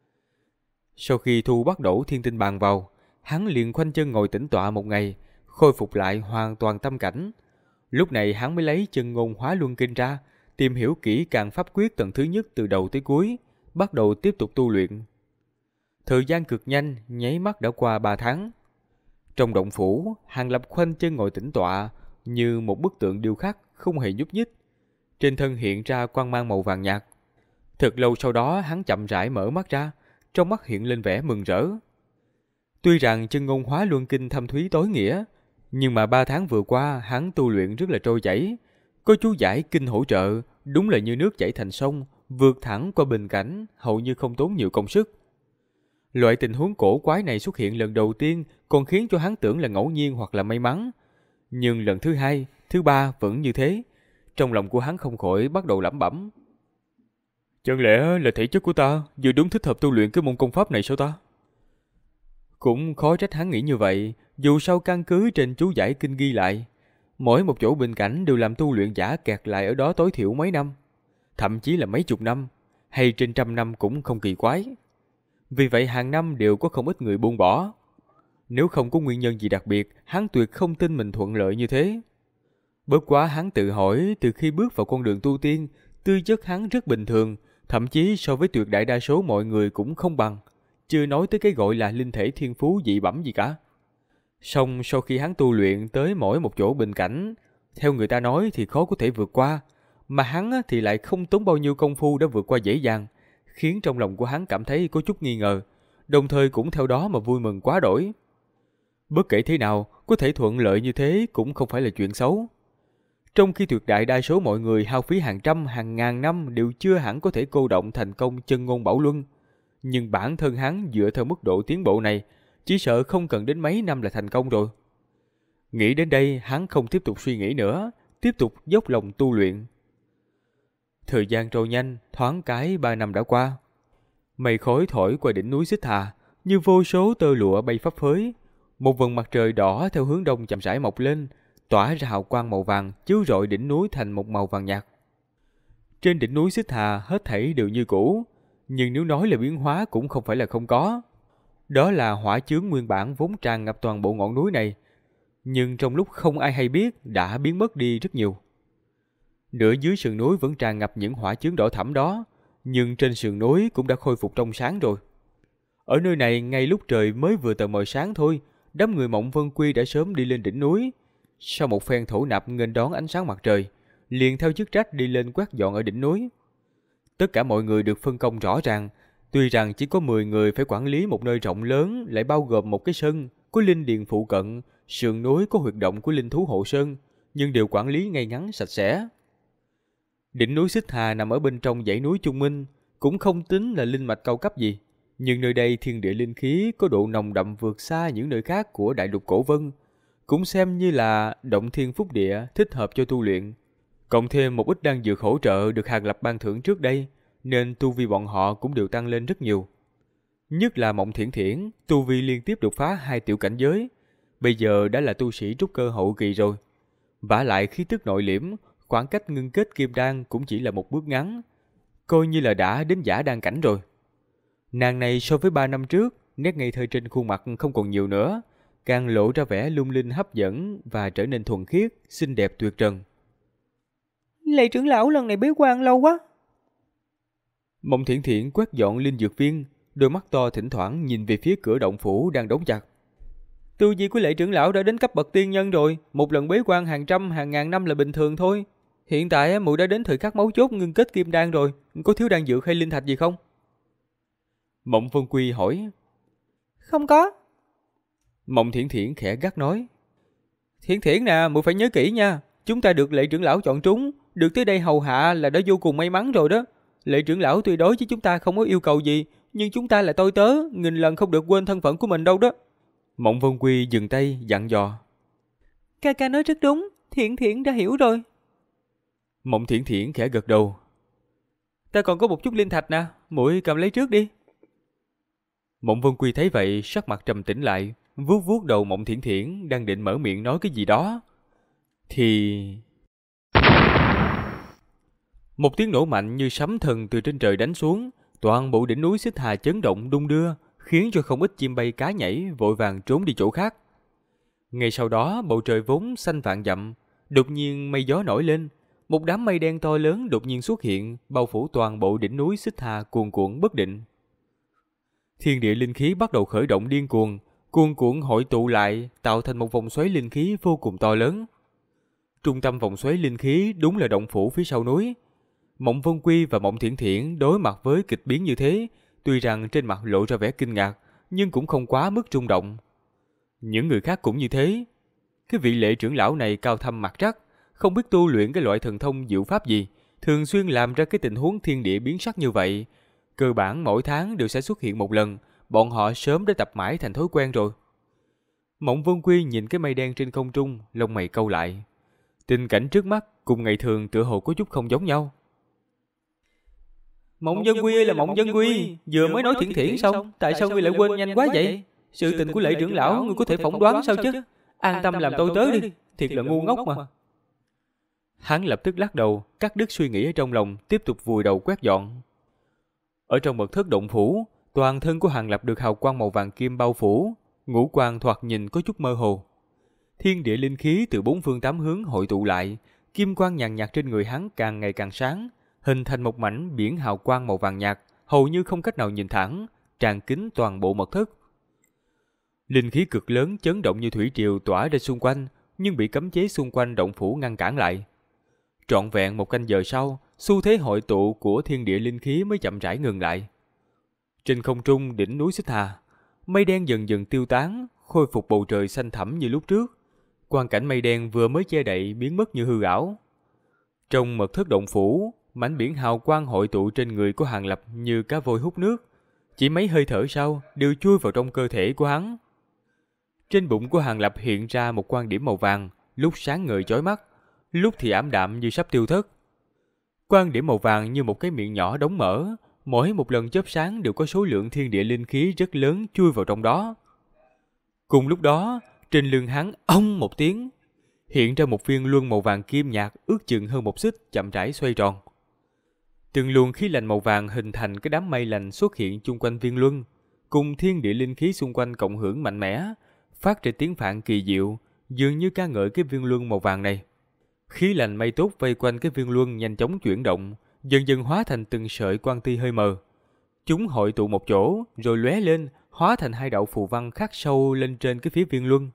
Sau khi thu bắt đổ thiên tinh bàn vào, hắn liền khoanh chân ngồi tĩnh tọa một ngày, khôi phục lại hoàn toàn tâm cảnh. Lúc này hắn mới lấy chân ngôn hóa luân kinh ra, tìm hiểu kỹ càng pháp quyết tầng thứ nhất từ đầu tới cuối, bắt đầu tiếp tục tu luyện. Thời gian cực nhanh, nháy mắt đã qua 3 tháng. Trong động phủ, Hàng Lập khoanh chân ngồi tĩnh tọa, như một bức tượng điêu khắc, không hề nhúc nhích. Trên thân hiện ra quang mang màu vàng nhạt. Thật lâu sau đó hắn chậm rãi mở mắt ra, trong mắt hiện lên vẻ mừng rỡ. Tuy rằng chân ngôn hóa luân kinh thâm thúy tối nghĩa, nhưng mà 3 tháng vừa qua hắn tu luyện rất là trôi chảy. Có chú giải kinh hỗ trợ, đúng là như nước chảy thành sông, vượt thẳng qua bình cảnh, hầu như không tốn nhiều công sức. Loại tình huống cổ quái này xuất hiện lần đầu tiên còn khiến cho hắn tưởng là ngẫu nhiên hoặc là may mắn. Nhưng lần thứ hai, thứ ba vẫn như thế. Trong lòng của hắn không khỏi bắt đầu lẩm bẩm. Chẳng lẽ là thể chất của ta vừa đúng thích hợp tu luyện cái môn công pháp này sao ta? Cũng khó trách hắn nghĩ như vậy, dù sao căn cứ trên chú giải kinh ghi lại. Mỗi một chỗ bình cảnh đều làm tu luyện giả kẹt lại ở đó tối thiểu mấy năm. Thậm chí là mấy chục năm, hay trên trăm năm cũng không kỳ quái. Vì vậy hàng năm đều có không ít người buông bỏ. Nếu không có nguyên nhân gì đặc biệt, hắn tuyệt không tin mình thuận lợi như thế. Bất quá hắn tự hỏi, từ khi bước vào con đường tu tiên, tư chất hắn rất bình thường, thậm chí so với tuyệt đại đa số mọi người cũng không bằng. Chưa nói tới cái gọi là linh thể thiên phú dị bẩm gì cả. Song sau khi hắn tu luyện tới mỗi một chỗ bình cảnh, theo người ta nói thì khó có thể vượt qua, mà hắn thì lại không tốn bao nhiêu công phu đã vượt qua dễ dàng, khiến trong lòng của hắn cảm thấy có chút nghi ngờ, đồng thời cũng theo đó mà vui mừng quá đỗi. Bất kể thế nào, có thể thuận lợi như thế cũng không phải là chuyện xấu. Trong khi tuyệt đại đa số mọi người hao phí hàng trăm hàng ngàn năm đều chưa hẳn có thể cô động thành công chân ngôn bảo luân, nhưng bản thân hắn dựa theo mức độ tiến bộ này, chỉ sợ không cần đến mấy năm là thành công rồi. Nghĩ đến đây, hắn không tiếp tục suy nghĩ nữa, tiếp tục dốc lòng tu luyện. Thời gian trôi nhanh, thoáng cái 3 năm đã qua. Mây khói thổi qua đỉnh núi Xích Hà, như vô số tơ lụa bay phấp phới. Một vầng mặt trời đỏ theo hướng đông chậm rãi mọc lên, tỏa ra hào quang màu vàng, chiếu rọi đỉnh núi thành một màu vàng nhạt. Trên đỉnh núi Xích Hà hết thảy đều như cũ, nhưng nếu nói là biến hóa cũng không phải là không có. Đó là hỏa chướng nguyên bản vốn tràn ngập toàn bộ ngọn núi này, nhưng trong lúc không ai hay biết đã biến mất đi rất nhiều. Nửa dưới sườn núi vẫn tràn ngập những hỏa chướng đỏ thẫm đó, nhưng trên sườn núi cũng đã khôi phục trong sáng rồi. Ở nơi này ngay lúc trời mới vừa tờ mờ sáng thôi, đám người Mộng Vân Quy đã sớm đi lên đỉnh núi. Sau một phen thổ nạp nghênh đón ánh sáng mặt trời, liền theo chức trách đi lên quét dọn ở đỉnh núi. Tất cả mọi người được phân công rõ ràng, tuy rằng chỉ có 10 người phải quản lý một nơi rộng lớn, lại bao gồm một cái sân, có linh điền phụ cận, sườn núi có huyệt động của linh thú hộ sơn, nhưng đều quản lý ngay ngắn sạch sẽ. Đỉnh núi Xích Hà nằm ở bên trong dãy núi Trung Minh, cũng không tính là linh mạch cao cấp gì, nhưng nơi đây thiên địa linh khí có độ nồng đậm vượt xa những nơi khác của đại lục Cổ Vân, cũng xem như là động thiên phúc địa thích hợp cho tu luyện. Cộng thêm một ít đan dược hỗ trợ được Hàng Lập ban thưởng trước đây, nên tu vi bọn họ cũng đều tăng lên rất nhiều. Nhất là Mộng Thiển Thiển, tu vi liên tiếp đột phá 2 tiểu cảnh giới, bây giờ đã là tu sĩ trúc cơ hậu kỳ rồi. Vả lại khí tức nội liễm, khoảng cách ngưng kết kim đan cũng chỉ là một bước ngắn, coi như là đã đến giả đan cảnh rồi. Nàng này so với 3 năm trước, nét ngây thơ trên khuôn mặt không còn nhiều nữa, càng lộ ra vẻ lung linh hấp dẫn và trở nên thuần khiết, xinh đẹp tuyệt trần. Lệ trưởng lão lần này bế quan lâu quá. Mộng Thiển Thiển quét dọn linh dược viên, đôi mắt to thỉnh thoảng nhìn về phía cửa động phủ đang đóng chặt. Tu vi của Lệ trưởng lão đã đến cấp bậc tiên nhân rồi, một lần bế quan hàng trăm hàng ngàn năm là bình thường thôi. Hiện tại muội đã đến thời khắc mấu chốt ngưng kết kim đan rồi, có thiếu đan dược hay linh thạch gì không? Mộng Vân Quy hỏi. Không có. Mộng Thiển Thiển khẽ gắt nói. Thiển Thiển nè, muội phải nhớ kỹ nha. Chúng ta được Lệ trưởng lão chọn trúng, được tới đây hầu hạ là đã vô cùng may mắn rồi đó. Lệ trưởng lão tuy đối với chúng ta không có yêu cầu gì, nhưng chúng ta là tôi tớ, nghìn lần không được quên thân phận của mình đâu đó. Mộng Vân Quy dừng tay dặn dò. Ca ca nói rất đúng, Thiển Thiển đã hiểu rồi. Mộng Thiển Thiển khẽ gật đầu. Ta còn có một chút linh thạch nè, muội cầm lấy trước đi. Mộng Vân Quy thấy vậy, sắc mặt trầm tĩnh lại, vuốt vuốt đầu Mộng Thiển Thiển đang định mở miệng nói cái gì đó. Thì... một tiếng nổ mạnh như sấm thần từ trên trời đánh xuống, toàn bộ đỉnh núi Xích Hà chấn động đung đưa, khiến cho không ít chim bay cá nhảy vội vàng trốn đi chỗ khác. Ngay sau đó, bầu trời vốn xanh vạn dặm, đột nhiên mây gió nổi lên, một đám mây đen to lớn đột nhiên xuất hiện, bao phủ toàn bộ đỉnh núi Xích Hà cuồn cuộn bất định. Thiên địa linh khí bắt đầu khởi động điên cuồng, cuồn cuộn hội tụ lại, tạo thành một vòng xoáy linh khí vô cùng to lớn. Trung tâm vòng xoáy linh khí đúng là động phủ phía sau núi. Mộng Vân Quy và Mộng Thiển Thiển đối mặt với kịch biến như thế, tuy rằng trên mặt lộ ra vẻ kinh ngạc, nhưng cũng không quá mức rung động. Những người khác cũng như thế. Cái vị Lệ trưởng lão này cao thâm mặt trắc, không biết tu luyện cái loại thần thông diệu pháp gì, thường xuyên làm ra cái tình huống thiên địa biến sắc như vậy. Cơ bản mỗi tháng đều sẽ xuất hiện một lần, bọn họ sớm đã tập mãi thành thói quen rồi. Mộng Vân Quy nhìn cái mây đen trên không trung, lông mày cau lại. Tình cảnh trước mắt cùng ngày thường tựa hồ có chút không giống nhau. Mộng Vân Quy là Mộng Vân Quy, vừa mới nói Thiển Thiển xong, tại sao ngươi lại quên nhanh quá vậy? Sự tình của Lệ trưởng lão ngươi có thể phỏng đoán sao chứ? An tâm làm tôi tớ đi, thiệt là ngu ngốc mà. Hắn lập tức lắc đầu, cắt đứt suy nghĩ ở trong lòng, tiếp tục vùi đầu quét dọn. Ở trong mật thất động phủ, toàn thân của Hàng Lập được hào quang màu vàng kim bao phủ, ngũ quan thoạt nhìn có chút mơ hồ. Thiên địa linh khí từ bốn phương tám hướng hội tụ lại, kim quang nhàn nhạt trên người hắn càng ngày càng sáng, hình thành một mảnh biển hào quang màu vàng nhạt, hầu như không cách nào nhìn thẳng, tràn kín toàn bộ mật thất. Linh khí cực lớn chấn động như thủy triều tỏa ra xung quanh, nhưng bị cấm chế xung quanh động phủ ngăn cản lại. Trọn vẹn một canh giờ sau, xu thế hội tụ của thiên địa linh khí mới chậm rãi ngừng lại. Trên không trung đỉnh núi Xích Hà, mây đen dần dần tiêu tán, khôi phục bầu trời xanh thẳm như lúc trước. Quang cảnh mây đen vừa mới che đậy biến mất như hư ảo. Trong mật thất động phủ, mảnh biển hào quang hội tụ trên người của Hàng Lập như cá voi hút nước, chỉ mấy hơi thở sau đều chui vào trong cơ thể của hắn. Trên bụng của Hàng Lập hiện ra một quan điểm màu vàng, lúc sáng ngời chói mắt, lúc thì ảm đạm như sắp tiêu thất. Quan điểm màu vàng như một cái miệng nhỏ đóng mở, mỗi một lần chớp sáng đều có số lượng thiên địa linh khí rất lớn chui vào trong đó. Cùng lúc đó, trên lưng hắn ong một tiếng, hiện ra một viên luân màu vàng kim nhạt ước chừng hơn một xích chậm rãi xoay tròn. Từng luồng khí lạnh màu vàng hình thành cái đám mây lạnh xuất hiện chung quanh viên luân, cùng thiên địa linh khí xung quanh cộng hưởng mạnh mẽ, phát ra tiếng phạn kỳ diệu, dường như ca ngợi cái viên luân màu vàng này. Khí lạnh mây tốt vây quanh cái viên luân nhanh chóng chuyển động, dần dần hóa thành từng sợi quang ti hơi mờ. Chúng hội tụ một chỗ, rồi lóe lên, hóa thành hai đạo phù văn khắc sâu lên trên cái phía viên luân.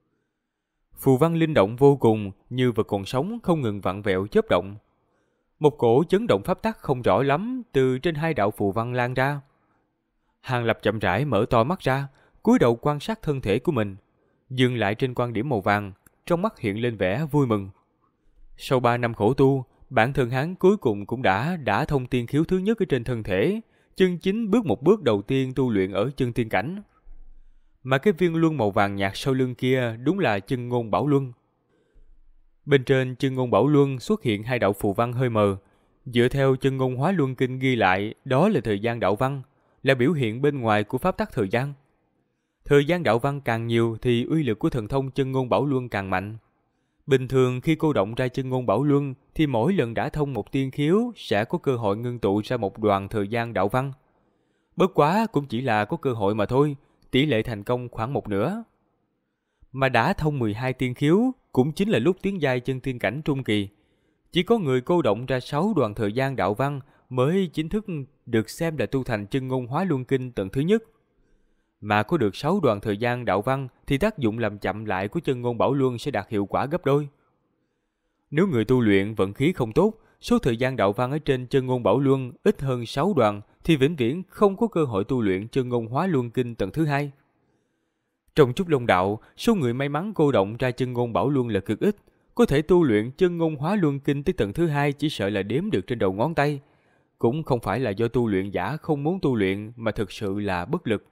Phù văn linh động vô cùng, như vật còn sống không ngừng vặn vẹo chớp động. Một cổ chấn động pháp tắc không rõ lắm từ trên hai đạo phù văn lan ra. Hàng Lập chậm rãi mở to mắt ra, cúi đầu quan sát thân thể của mình, dừng lại trên quan điểm màu vàng, trong mắt hiện lên vẻ vui mừng. Sau 3 năm khổ tu, bản thân hắn cuối cùng cũng đã thông tiên khiếu thứ nhất ở trên thân thể, chân chính bước một bước đầu tiên tu luyện ở chân tiên cảnh. Mà cái viên luân màu vàng nhạt sau lưng kia đúng là chân ngôn bảo luân. Bên trên chân ngôn bảo luân xuất hiện hai đạo phù văn hơi mờ, dựa theo chân ngôn hóa luân kinh ghi lại, đó là thời gian đạo văn, là biểu hiện bên ngoài của pháp tắc thời gian. Thời gian đạo văn càng nhiều thì uy lực của thần thông chân ngôn bảo luân càng mạnh. Bình thường khi cô động ra chân ngôn bảo luân thì mỗi lần đã thông một tiên khiếu sẽ có cơ hội ngưng tụ ra một đoàn thời gian đạo văn. Bất quá cũng chỉ là có cơ hội mà thôi, tỷ lệ thành công khoảng một nửa. Mà đã thông 12 tiên khiếu cũng chính là lúc tiến giai chân tiên cảnh trung kỳ. Chỉ có người cô động ra 6 đoàn thời gian đạo văn mới chính thức được xem là tu thành chân ngôn hóa luân kinh tầng thứ nhất. Mà có được 6 đoàn thời gian đạo văn thì tác dụng làm chậm lại của chân ngôn bảo luân sẽ đạt hiệu quả gấp đôi. Nếu người tu luyện vận khí không tốt, số thời gian đạo văn ở trên chân ngôn bảo luân ít hơn 6 đoàn thì vĩnh viễn không có cơ hội tu luyện chân ngôn hóa luân kinh tầng thứ 2. Trong Trúc Long đạo, số người may mắn cô động ra chân ngôn bảo luân là cực ít, có thể tu luyện chân ngôn hóa luân kinh tới tầng thứ 2 chỉ sợ là đếm được trên đầu ngón tay. Cũng không phải là do tu luyện giả không muốn tu luyện mà thực sự là bất lực.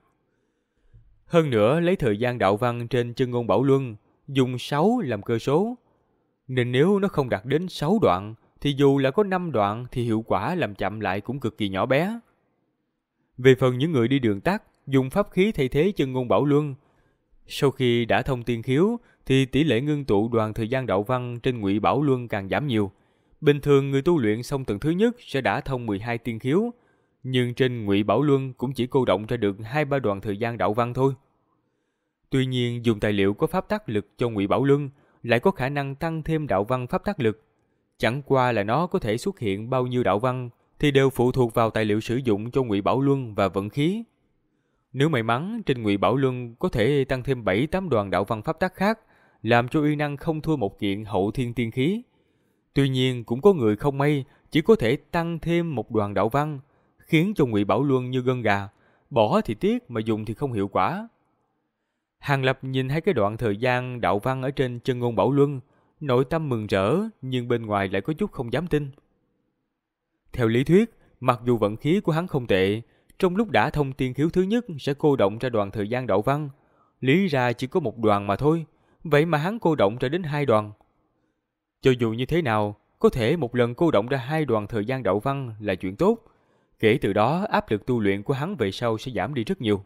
Hơn nữa, lấy thời gian đạo văn trên chân ngôn bảo luân, dùng 6 làm cơ số. Nên nếu nó không đạt đến 6 đoạn, thì dù là có 5 đoạn thì hiệu quả làm chậm lại cũng cực kỳ nhỏ bé. Về phần những người đi đường tắt, dùng pháp khí thay thế chân ngôn bảo luân, sau khi đã thông tiên khiếu, thì tỷ lệ ngưng tụ đoàn thời gian đạo văn trên ngụy bảo luân càng giảm nhiều. Bình thường người tu luyện xong tầng thứ nhất sẽ đã thông 12 tiên khiếu, nhưng trên ngụy bảo luân cũng chỉ cô động ra được 2-3 đoàn thời gian đạo văn thôi. Tuy nhiên, dùng tài liệu có pháp tắc lực cho ngụy bảo luân lại có khả năng tăng thêm đạo văn pháp tắc lực. Chẳng qua là nó có thể xuất hiện bao nhiêu đạo văn thì đều phụ thuộc vào tài liệu sử dụng cho ngụy bảo luân và vận khí. Nếu may mắn, trên ngụy bảo luân có thể tăng thêm 7-8 đoàn đạo văn pháp tắc khác, làm cho uy năng không thua một kiện hậu thiên tiên khí. Tuy nhiên, cũng có người không may, chỉ có thể tăng thêm một đoàn đạo văn, khiến cho ngụy bảo luân như gân gà, bỏ thì tiếc mà dùng thì không hiệu quả. Hàng Lập nhìn hai cái đoạn thời gian đạo văn ở trên chân ngôn bảo luân, nội tâm mừng rỡ, nhưng bên ngoài lại có chút không dám tin. Theo lý thuyết, mặc dù vận khí của hắn không tệ, trong lúc đã thông tiên khiếu thứ nhất sẽ cô động ra đoàn thời gian đạo văn, lý ra chỉ có một đoàn mà thôi, vậy mà hắn cô động ra đến 2 đoàn. Cho dù như thế nào, có thể một lần cô động ra 2 đoàn thời gian đạo văn là chuyện tốt, kể từ đó áp lực tu luyện của hắn về sau sẽ giảm đi rất nhiều.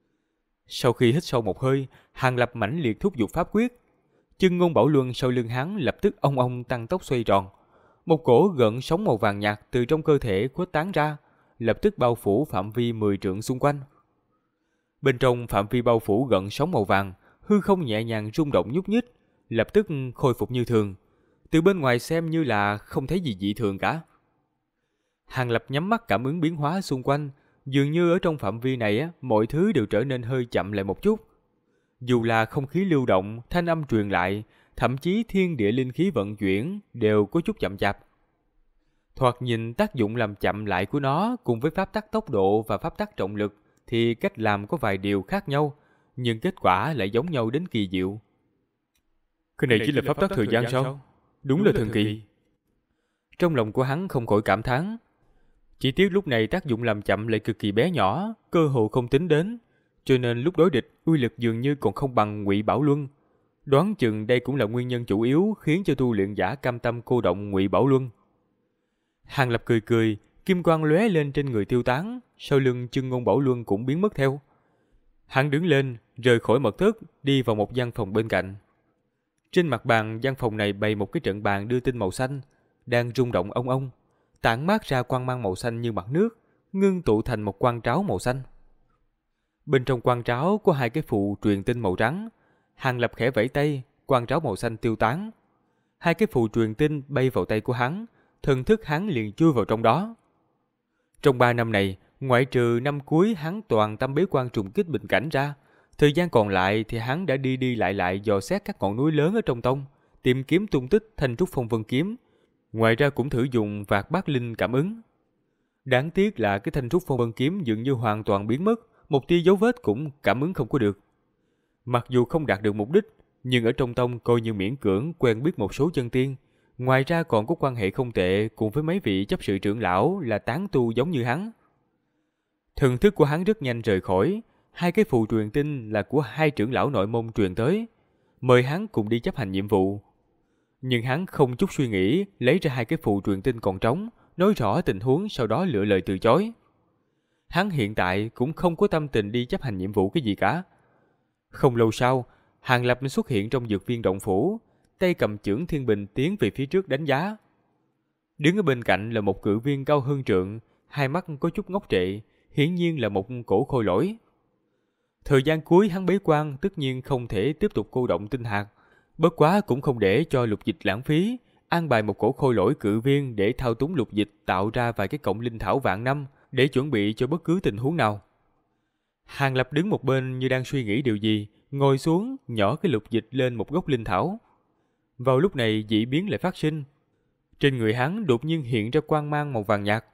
Sau khi hít sâu một hơi, Hàng Lập mãnh liệt thúc giục pháp quyết. Chân ngôn bảo luân sau lưng hắn lập tức ong ong tăng tốc xoay tròn. Một cổ gợn sóng màu vàng nhạt từ trong cơ thể khuếch tán ra, lập tức bao phủ phạm vi 10 trượng xung quanh. Bên trong phạm vi bao phủ gợn sóng màu vàng, hư không nhẹ nhàng rung động nhúc nhích, lập tức khôi phục như thường. Từ bên ngoài xem như là không thấy gì dị thường cả. Hàng Lập nhắm mắt cảm ứng biến hóa xung quanh, dường như ở trong phạm vi này mọi thứ đều trở nên hơi chậm lại một chút. Dù là không khí lưu động, thanh âm truyền lại, thậm chí thiên địa linh khí vận chuyển đều có chút chậm chạp. Thoạt nhìn tác dụng làm chậm lại của nó cùng với pháp tắc tốc độ và pháp tắc trọng lực thì cách làm có vài điều khác nhau, nhưng kết quả lại giống nhau đến kỳ diệu. Cái này chỉ là pháp tắc thời gian sao? Đúng là thần kỳ. Trong lòng của hắn không khỏi cảm thán. Chỉ tiếc lúc này tác dụng làm chậm lại cực kỳ bé nhỏ, cơ hồ không tính đến, cho nên lúc đối địch uy lực dường như còn không bằng Ngụy Bảo Luân. Đoán chừng đây cũng là nguyên nhân chủ yếu khiến cho tu luyện giả cam tâm cô động Ngụy Bảo Luân. Hàng Lập cười cười, kim quang lóe lên trên người tiêu tán, sau lưng chân ngôn Bảo Luân cũng biến mất theo. Hắn đứng lên, rời khỏi mật thất, đi vào một gian phòng bên cạnh. Trên mặt bàn gian phòng này bày một cái trận bàn đưa tin màu xanh, đang rung động ong ong, tản mát ra quang mang màu xanh như mặt nước, ngưng tụ thành một quan tráo màu xanh. Bên trong quan tráo có 2 cái phụ truyền tinh màu trắng. Hàng Lập khẽ vẫy tay, quan tráo màu xanh tiêu tán. 2 cái phụ truyền tinh bay vào tay của hắn, thần thức hắn liền chui vào trong đó. Trong 3 năm này, ngoại trừ năm cuối hắn toàn tâm bế quan trùng kích bình cảnh ra, thời gian còn lại thì hắn đã đi đi lại dò xét các ngọn núi lớn ở trong tông, tìm kiếm tung tích Thanh Trúc Phong Vân kiếm. Ngoài ra cũng thử dùng Vạc Bát Linh cảm ứng. Đáng tiếc là cái Thanh Trúc Phong Vân kiếm dường như hoàn toàn biến mất, một tia dấu vết cũng cảm ứng không có được. Mặc dù không đạt được mục đích, nhưng ở trong tông coi như miễn cưỡng quen biết một số chân tiên. Ngoài ra còn có quan hệ không tệ cùng với mấy vị chấp sự trưởng lão là tán tu giống như hắn. Thần thức của hắn rất nhanh rời khỏi. 2 cái phù truyền tinh là của 2 trưởng lão nội môn truyền tới, mời hắn cùng đi chấp hành nhiệm vụ. Nhưng hắn không chút suy nghĩ, lấy ra 2 cái phù truyền tinh còn trống, nói rõ tình huống, sau đó lựa lời từ chối. Hắn hiện tại cũng không có tâm tình đi chấp hành nhiệm vụ cái gì cả. Không lâu sau, Hàng Lập xuất hiện trong dược viên động phủ, tay cầm chưởng thiên bình tiến về phía trước đánh giá. Đứng ở bên cạnh là một cự viên cao hơn trượng, hai mắt có chút ngốc trệ, hiển nhiên là một cổ khôi lỗi. Thời gian cuối hắn bế quan tất nhiên không thể tiếp tục cô động tinh hạt, bất quá cũng không để cho lục dịch lãng phí, an bài một cổ khôi lỗi cự viên để thao túng lục dịch tạo ra vài cái cọng linh thảo vạn năm để chuẩn bị cho bất cứ tình huống nào. Hàng Lập đứng một bên như đang suy nghĩ điều gì, ngồi xuống nhỏ cái lục dịch lên một gốc linh thảo. Vào lúc này dị biến lại phát sinh. Trên người hắn đột nhiên hiện ra quang mang màu vàng nhạt.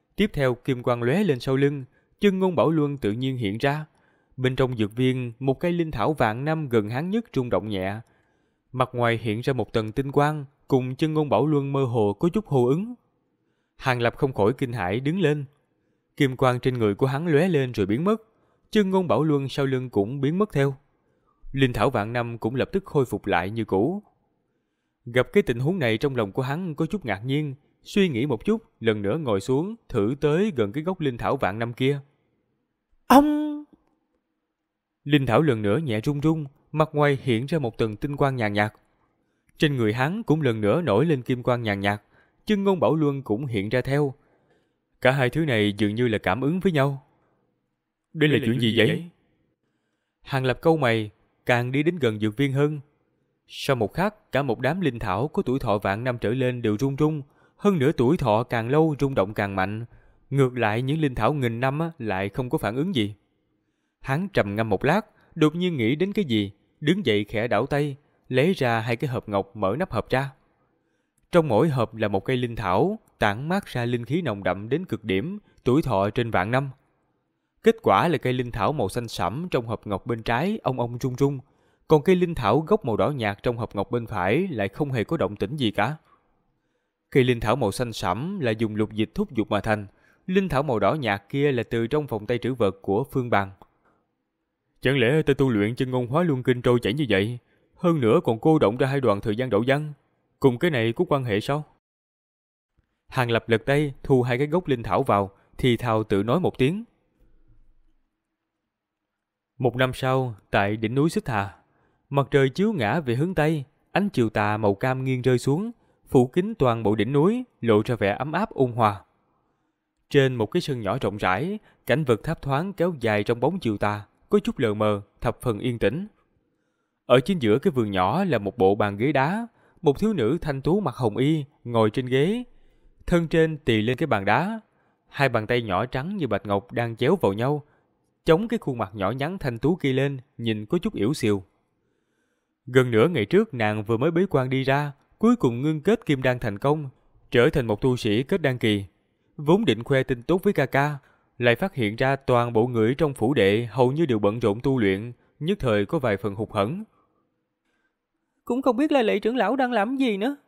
Tiếp theo kim quang lóe lên sau lưng, Chân Ngôn Bảo Luân tự nhiên hiện ra. Bên trong dược viên, một cây linh thảo vạn năm gần hắn nhất rung động nhẹ. Mặt ngoài hiện ra một tầng tinh quang, cùng Chân Ngôn Bảo Luân mơ hồ có chút hô ứng. Hàng Lập không khỏi kinh hãi đứng lên. Kim quang trên người của hắn lóe lên rồi biến mất. Chân Ngôn Bảo Luân sau lưng cũng biến mất theo. Linh thảo vạn năm cũng lập tức khôi phục lại như cũ. Gặp cái tình huống này trong lòng của hắn có chút ngạc nhiên, suy nghĩ một chút, lần nữa ngồi xuống, thử tới gần cái gốc linh thảo vạn năm kia. Ông! Linh thảo lần nữa nhẹ rung rung, mặt ngoài hiện ra một tầng tinh quang nhàn nhạt. Trên người hắn cũng lần nữa nổi lên kim quang nhàn nhạt, Chân Ngôn Bảo Luân cũng hiện ra theo. Cả hai thứ này dường như là cảm ứng với nhau. Đây là chuyện gì vậy? Hàng Lập cau mày, càng đi đến gần dược viên hơn. Sau một khắc, cả một đám linh thảo có tuổi thọ vạn năm trở lên đều rung rung, hơn nữa tuổi thọ càng lâu rung động càng mạnh. Ngược lại những linh thảo nghìn năm lại không có phản ứng gì. Hắn trầm ngâm một lát, đột nhiên nghĩ đến cái gì, đứng dậy khẽ đảo tay, lấy ra hai cái hộp ngọc mở nắp hộp ra. Trong mỗi hộp là một cây linh thảo, tản mát ra linh khí nồng đậm đến cực điểm, tuổi thọ trên vạn năm. Kết quả là cây linh thảo màu xanh sẫm trong hộp ngọc bên trái ong rung rung, còn cây linh thảo gốc màu đỏ nhạt trong hộp ngọc bên phải lại không hề có động tĩnh gì cả. Cây linh thảo màu xanh sẫm là dùng lục dịch thúc dục mà thành, linh thảo màu đỏ nhạt kia là từ trong phòng tay trữ vật của Phương Bằng. Chẳng lẽ ta tu luyện Chân Ngôn Hóa Luân Kinh trôi chảy như vậy, hơn nữa còn cô động ra hai đoạn thời gian đậu văn, cùng cái này có quan hệ sao? Hàng Lập lật tay thu hai cái gốc linh thảo vào, thì thào tự nói một tiếng. Một năm sau, tại đỉnh núi Xích Hà, mặt trời chiếu ngã về hướng tây, ánh chiều tà màu cam nghiêng rơi xuống, phủ kín toàn bộ đỉnh núi, lộ ra vẻ ấm áp ôn hòa. Trên một cái sân nhỏ rộng rãi, cảnh vật thấp thoáng kéo dài trong bóng chiều tà, có chút lờ mờ, thập phần yên tĩnh. Ở chính giữa cái vườn nhỏ là một bộ bàn ghế đá, một thiếu nữ thanh tú mặc hồng y ngồi trên ghế, thân trên tì lên cái bàn đá, hai bàn tay nhỏ trắng như bạch ngọc đang chéo vào nhau, chống cái khuôn mặt nhỏ nhắn thanh tú kia lên, nhìn có chút yểu xìu. Gần nửa ngày trước nàng vừa mới bế quan đi ra, cuối cùng ngưng kết kim đan thành công, trở thành một tu sĩ kết đan kỳ. Vốn định khoe tin tốt với ca ca, lại phát hiện ra toàn bộ người trong phủ đệ hầu như đều bận rộn tu luyện, nhất thời có vài phần hụt hẫng. Cũng không biết là Lệ trưởng lão đang làm gì nữa.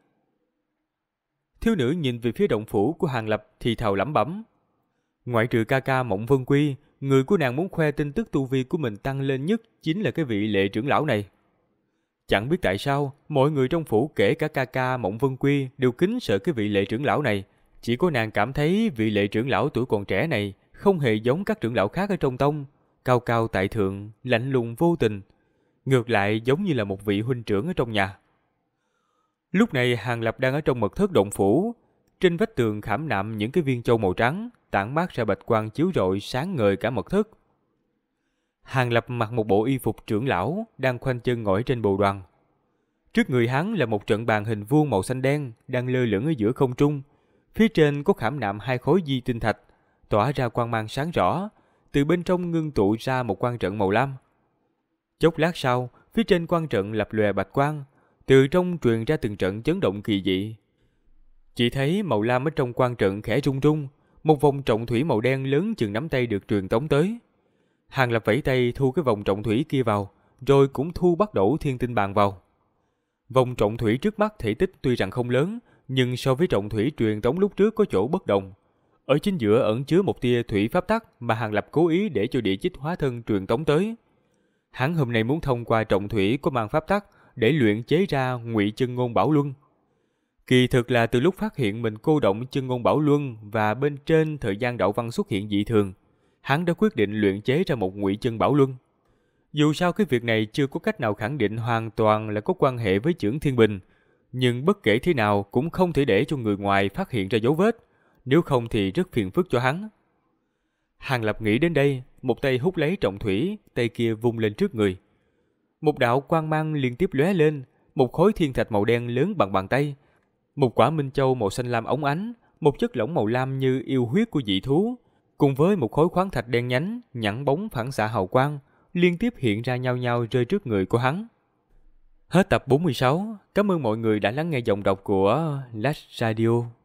Thiếu nữ nhìn về phía động phủ của Hàng Lập thì thào lẩm bẩm. Ngoại trừ ca ca Mộng Vân Quy, người của nàng muốn khoe tin tức tu vi của mình tăng lên nhất chính là cái vị Lệ trưởng lão này. Chẳng biết tại sao, mọi người trong phủ kể cả ca ca Mộng Vân Quy đều kính sợ cái vị Lệ trưởng lão này. Chỉ có nàng cảm thấy vị Lệ trưởng lão tuổi còn trẻ này không hề giống các trưởng lão khác ở trong tông, cao cao tại thượng, lạnh lùng vô tình. Ngược lại giống như là một vị huynh trưởng ở trong nhà. Lúc này Hàng Lập đang ở trong mật thất động phủ, trên vách tường khảm nạm những cái viên châu màu trắng, tản mát ra bạch quang chiếu rọi sáng ngời cả mật thất. Hàng Lập mặc một bộ y phục trưởng lão, đang khoanh chân ngồi trên bồ đoàn. Trước người hắn là một trận bàn hình vuông màu xanh đen đang lơ lửng ở giữa không trung, phía trên có khảm nạm hai khối di tinh thạch, tỏa ra quang mang sáng rõ, từ bên trong ngưng tụ ra một quang trận màu lam. Chốc lát sau, phía trên quang trận lập lòe bạch quang, từ trong truyền ra từng trận chấn động kỳ dị. Chỉ thấy màu lam ở trong quang trận khẽ rung rung, một vòng trọng thủy màu đen lớn chừng nắm tay được truyền tống tới. Hàng Lập vẫy tay thu cái vòng trọng thủy kia vào, rồi cũng thu bắt đẩu thiên tinh bàn vào. Vòng trọng thủy trước mắt thể tích tuy rằng không lớn, nhưng so với trọng thủy truyền tống lúc trước có chỗ bất đồng. Ở chính giữa ẩn chứa một tia thủy pháp tắc mà Hàng Lập cố ý để cho địa chích hóa thân truyền tống tới. Hắn hôm nay muốn thông qua trọng thủy có mang pháp tắc để luyện chế ra Ngụy Chân Ngôn Bảo Luân. Kỳ thực là từ lúc phát hiện mình cô động Chân Ngôn Bảo Luân và bên trên thời gian đạo văn xuất hiện dị thường, hắn đã quyết định luyện chế ra một Ngụy Chân Bảo Luân. Dù sao cái việc này chưa có cách nào khẳng định hoàn toàn là có quan hệ với Chưởng Thiên Bình, nhưng bất kể thế nào cũng không thể để cho người ngoài phát hiện ra dấu vết, nếu không thì rất phiền phức cho hắn. Hàng Lập nghĩ đến đây, một tay hút lấy trọng thủy, tay kia vung lên trước người. Một đạo quang mang liên tiếp lóe lên, một khối thiên thạch màu đen lớn bằng bàn tay, một quả minh châu màu xanh lam óng ánh, một chất lỏng màu lam như yêu huyết của dị thú, cùng với một khối khoáng thạch đen nhánh, nhẵn bóng phản xạ hào quang, liên tiếp hiện ra nhau nhau rơi trước người của hắn. Hết tập 46, cảm ơn mọi người đã lắng nghe giọng đọc của Last Radio.